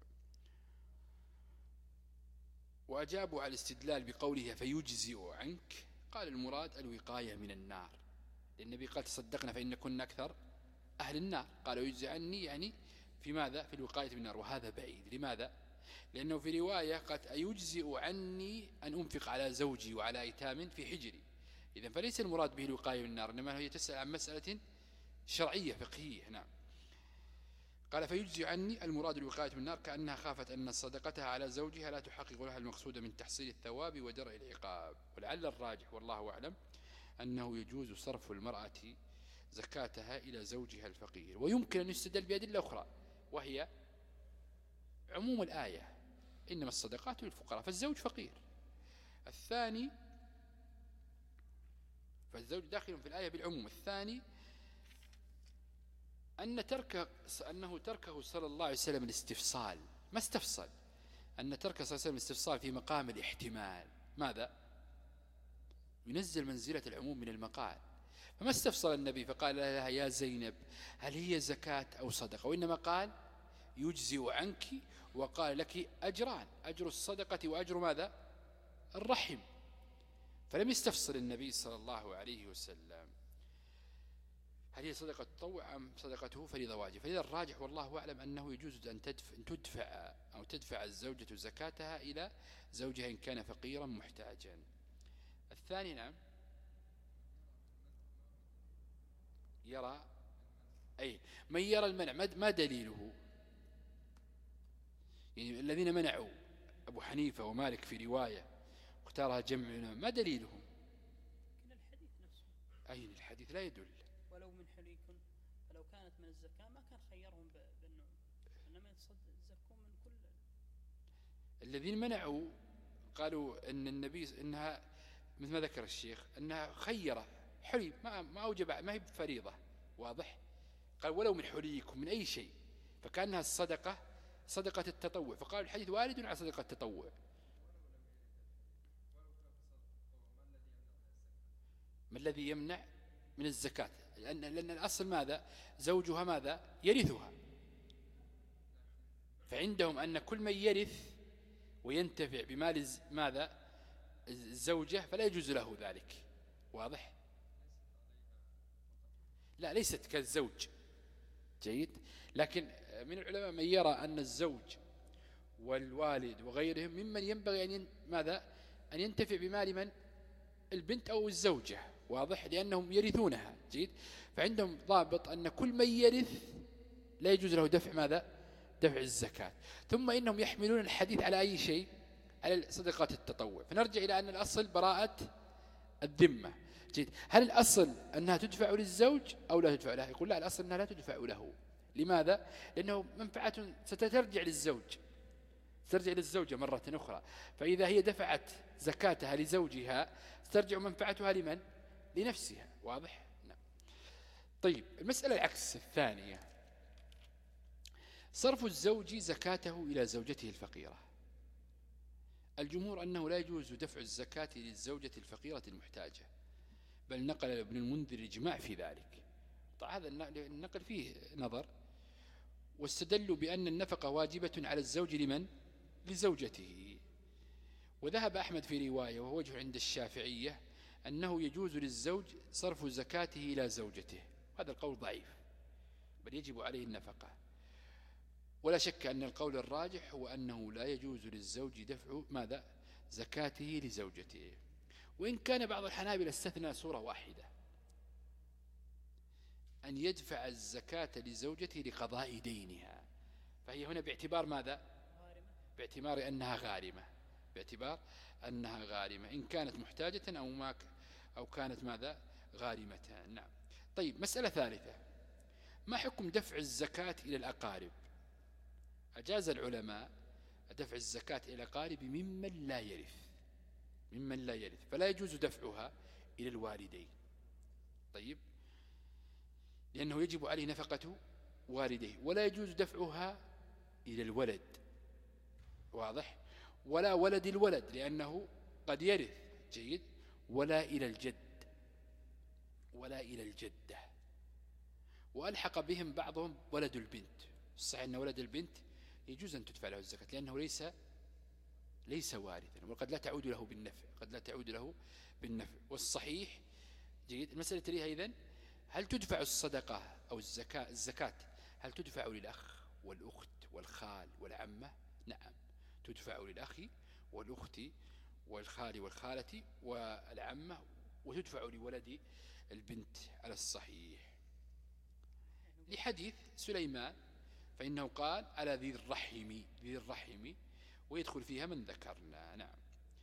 B: وأجابوا على الاستدلال بقوله فيجزئ عنك، قال المراد الوقاية من النار، لأن النبي قال تصدقنا فإن كنا أكثر أهل النار. قال ويجزي عني يعني في ماذا؟ في الوقاية من النار، وهذا بعيد. لماذا؟ لأنه في رواية قد أيجزئ عني أن أنفق على زوجي وعلى أيتام في حجري. إذن فليس المراد به الوقاية من النار، إنما هي تسأل عن مسألة شرعية فقهية. نعم. قال فيجزي عني المراد الوقاية من النار، كأنها خافت أن صدقتها على زوجها لا تحقق لها المقصود من تحصيل الثواب ودرء العقاب. ولعل الراجح والله أعلم أنه يجوز صرف المرأة زكاتها إلى زوجها الفقير. ويمكن أن يستدل بأدلة أخرى، وهي عموم الآية إنما الصدقات للفقراء، فالزوج فقير. الثاني فالزوج داخل في الآية بالعموم. الثاني أن ترك أنه تركه صلى الله عليه وسلم الاستفصال، ما استفصل، أن ترك صلى الله عليه وسلم الاستفصال في مقام الاحتمال ماذا؟ ينزل منزلة العموم من المقال. فما استفصل النبي فقال لها يا زينب هل هي زكاة أو صدقة، وإنما قال يجزئ عنك، وقال لك أجران، أجر الصدقة وأجر ماذا؟ الرحم. فلم يستفصل النبي صلى الله عليه وسلم هل هي صدقة تطوع أم صدقته فريضة واجب. فإذا الراجح والله أعلم أنه يجوز أن تدفع, تدفع أو تدفع الزوجة زكاتها إلى زوجها إن كان فقيرا محتاجا. الثاني نعم يرى أي من يرى المنع ما دليله؟ يعني الذين منعوا أبو حنيفة ومالك في رواية اختارها جمع، ما دليلهم؟
A: الحديث نفسه.
B: أي الحديث لا يدل.
A: ولو من حليكم فلو كانت من الزكاة ما كان خيرهم بالنوع، إنما يزكون من كل.
B: الذين منعوا قالوا أن النبي إنها مثل ما ذكر الشيخ أنها خيرة حلي ما ما أوجب، ما هي بفريضة. واضح؟ قال ولو من حليكم من أي شيء، فكأنها الصدقة صدقة التطوع، فقال الحديث وارد على صدقة التطوع. ما الذي يمنع من الزكاة؟ لأن, لأن الأصل ماذا؟ زوجها ماذا؟ يرثها. فعندهم أن كل من يرث وينتفع بمال ماذا؟ الزوجة فلا يجوز له ذلك. واضح؟ لا ليست كالزوج. جيد. لكن من العلماء من يرى أن الزوج والوالد وغيرهم ممن ينبغي أن ماذا؟ أن ينتفع بمال من؟ البنت أو الزوجة. واضح؟ لأنهم يرثونها. جيد. فعندهم ضابط أن كل من يرث لا يجوز له دفع ماذا؟ دفع الزكاة. ثم إنهم يحملون الحديث على أي شيء؟ على صدقات التطوع. فنرجع إلى أن الأصل براءة الذمة. جيد. هل الأصل أنها تدفع للزوج أو لا تدفع له؟ يقول لا، الأصل أنها لا تدفع له. لماذا؟ لأنه منفعة سترجع للزوج، ترجع للزوجة مرة أخرى. فإذا هي دفعت زكاتها لزوجها ترجع منفعتها لمن؟ لنفسها. واضح؟ نعم. طيب المسألة العكس الثانية، صرف الزوج زكاته إلى زوجته الفقيرة. الجمهور أنه لا يجوز دفع الزكاة للزوجة الفقيرة المحتاجة، بل نقل ابن المنذر إجماع في ذلك. طبعا هذا النقل فيه نظر، واستدلوا بأن النفقة واجبة على الزوج لمن؟ لزوجته. وذهب أحمد في رواية وهو وجه عند الشافعية أنه يجوز للزوج صرف زكاته إلى زوجته. هذا القول ضعيف، بل يجب عليه النفقة. ولا شك أن القول الراجح هو أنه لا يجوز للزوج دفع ماذا؟ زكاته لزوجته. وإن كان بعض الحنابلة استثنى صورة واحدة، أن يدفع الزكاة لزوجته لقضاء دينها، فهي هنا باعتبار ماذا؟ باعتبار أنها غارمة، باعتبار أنها غارمة إن كانت محتاجة أو ما أو كانت ماذا؟ غارمة. نعم. طيب مسألة ثالثة، ما حكم دفع الزكاة إلى الأقارب؟ أجاز العلماء دفع الزكاة إلى الأقارب ممن لا يرث، ممن لا يرث، فلا يجوز دفعها إلى الوالدين. طيب، لأنه يجب عليه نفقة والديه. ولا يجوز دفعها إلى الولد. واضح؟ ولا ولد الولد لأنه قد يرث. جيد. ولا إلى الجد، ولا إلى الجدة. وألحق بهم بعضهم ولد البنت. الصحيح أن ولد البنت يجوز أن تدفع له الزكاة لأنه ليس ليس وارثا، وقد لا تعود له بالنفع، قد لا تعود له بالنفع. والصحيح جيد. المسألة تليها إذن، هل تدفع الصدقة أو الزكاة الزكاة هل تدفع للأخ والأخت والخال والعمة؟ نعم، تدفع للأخ والأخت والخال والخالة والعمة، وتدفع لولد البنت على الصحيح، لحديث سليمان فإنه قال على ذي الرحم ذي الرحم ويدخل فيها من ذكرنا. نعم.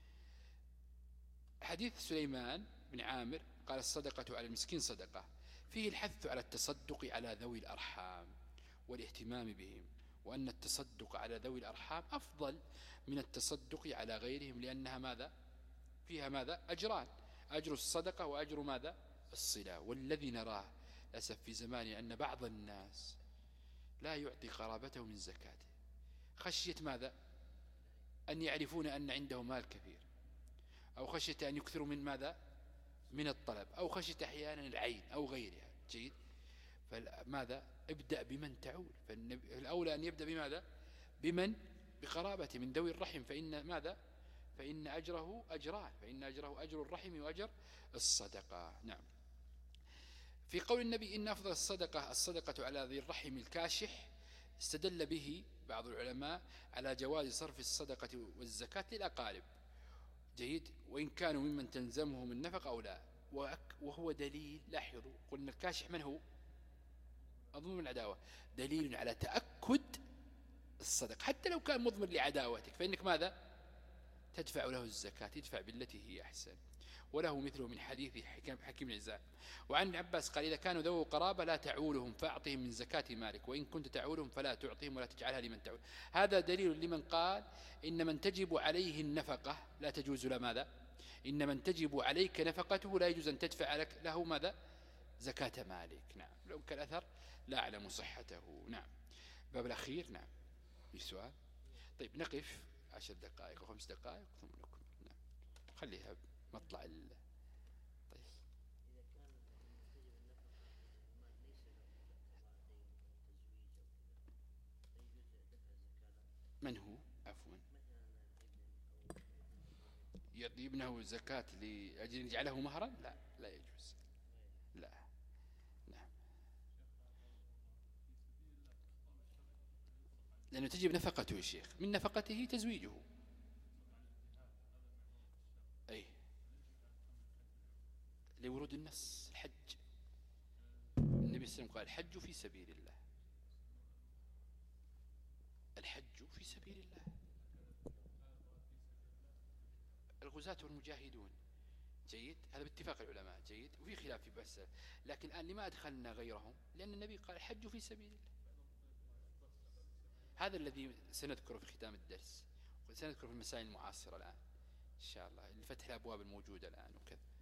B: حديث سليمان بن عامر قال الصدقة على المسكين صدقة، فيه الحث على التصدق على ذوي الأرحام والاهتمام بهم، وأن التصدق على ذوي الأرحام أفضل من التصدق على غيرهم، لأنها ماذا فيها ماذا أجران، أجر الصدقة وأجر ماذا الصلة. والذي نراه للأسف في زماننا أن بعض الناس لا يعطي قرابته من زكاته خشية ماذا أن يعرفون أن عنده مال كثير، أو خشية أن يكثروا من ماذا من الطلب، أو خشية أحيانا العين أو غيرها. جيد. فماذا ابدأ بمن تعول، فالأولى أن يبدأ بماذا بمن بقرابته من ذوي الرحم، فإن ماذا فإن أجره أجران، فإن أجره أجر الرحم وأجر الصدقة. نعم. في قول النبي إن أفضل الصدقة الصدقة على ذي الرحم الكاشح، استدل به بعض العلماء على جواز صرف الصدقة والزكاة للأقارب. جيد. وإن كانوا ممن تلزمهم النفقة أو لا، وهو دليل، لاحظوا قلنا الكاشح من هو أظن من العداوة، دليل على تأكد الصدقة حتى لو كان مضمر لعداوتك، فإنك ماذا تدفع له الزكاة، تدفع بالتي هي أحسن. وله مثله من حديث حكيم بن حزام وعن ابن عباس قال إذا كانوا ذو قرابة لا تعولهم فأعطهم من زكاة مالك، وإن كنت تعولهم فلا تعطيهم ولا تجعلها لمن تعول. هذا دليل لمن قال إن من تجب عليه النفقة لا تجوز له ماذا إن من تجب عليك نفقته لا يجوز أن تدفع لك له ماذا زكاة مالك. نعم. لو كان الأثر لا أعلم صحته. نعم. باب الأخير. نعم. في سؤال؟ طيب نقف عشر دقائق أو خمس دقائق ثم نكمل. نعم. خليها مطلع ال... طيب. من هو عفوا يعطي ابنه زكاة لأجل أن يجعله مهرا؟ لا لا يجوز. لا. نعم. لأنه تجب نفقته يا شيخ، من نفقته تزويجه. أي لورود النص الحج، النبي صلى الله عليه وسلم قال الحج في سبيل الله، الحج في سبيل الله، الغزاة والمجاهدون. جيد. هذا باتفاق العلماء. جيد. وفي خلاف في بس، لكن الآن لما أدخلنا غيرهم لأن النبي قال الحج في سبيل الله. هذا الذي سنذكره في ختام الدرس، وسنذكره في المسائل المعاصرة الآن إن شاء الله لفتح الأبواب الموجودة الآن وكذا.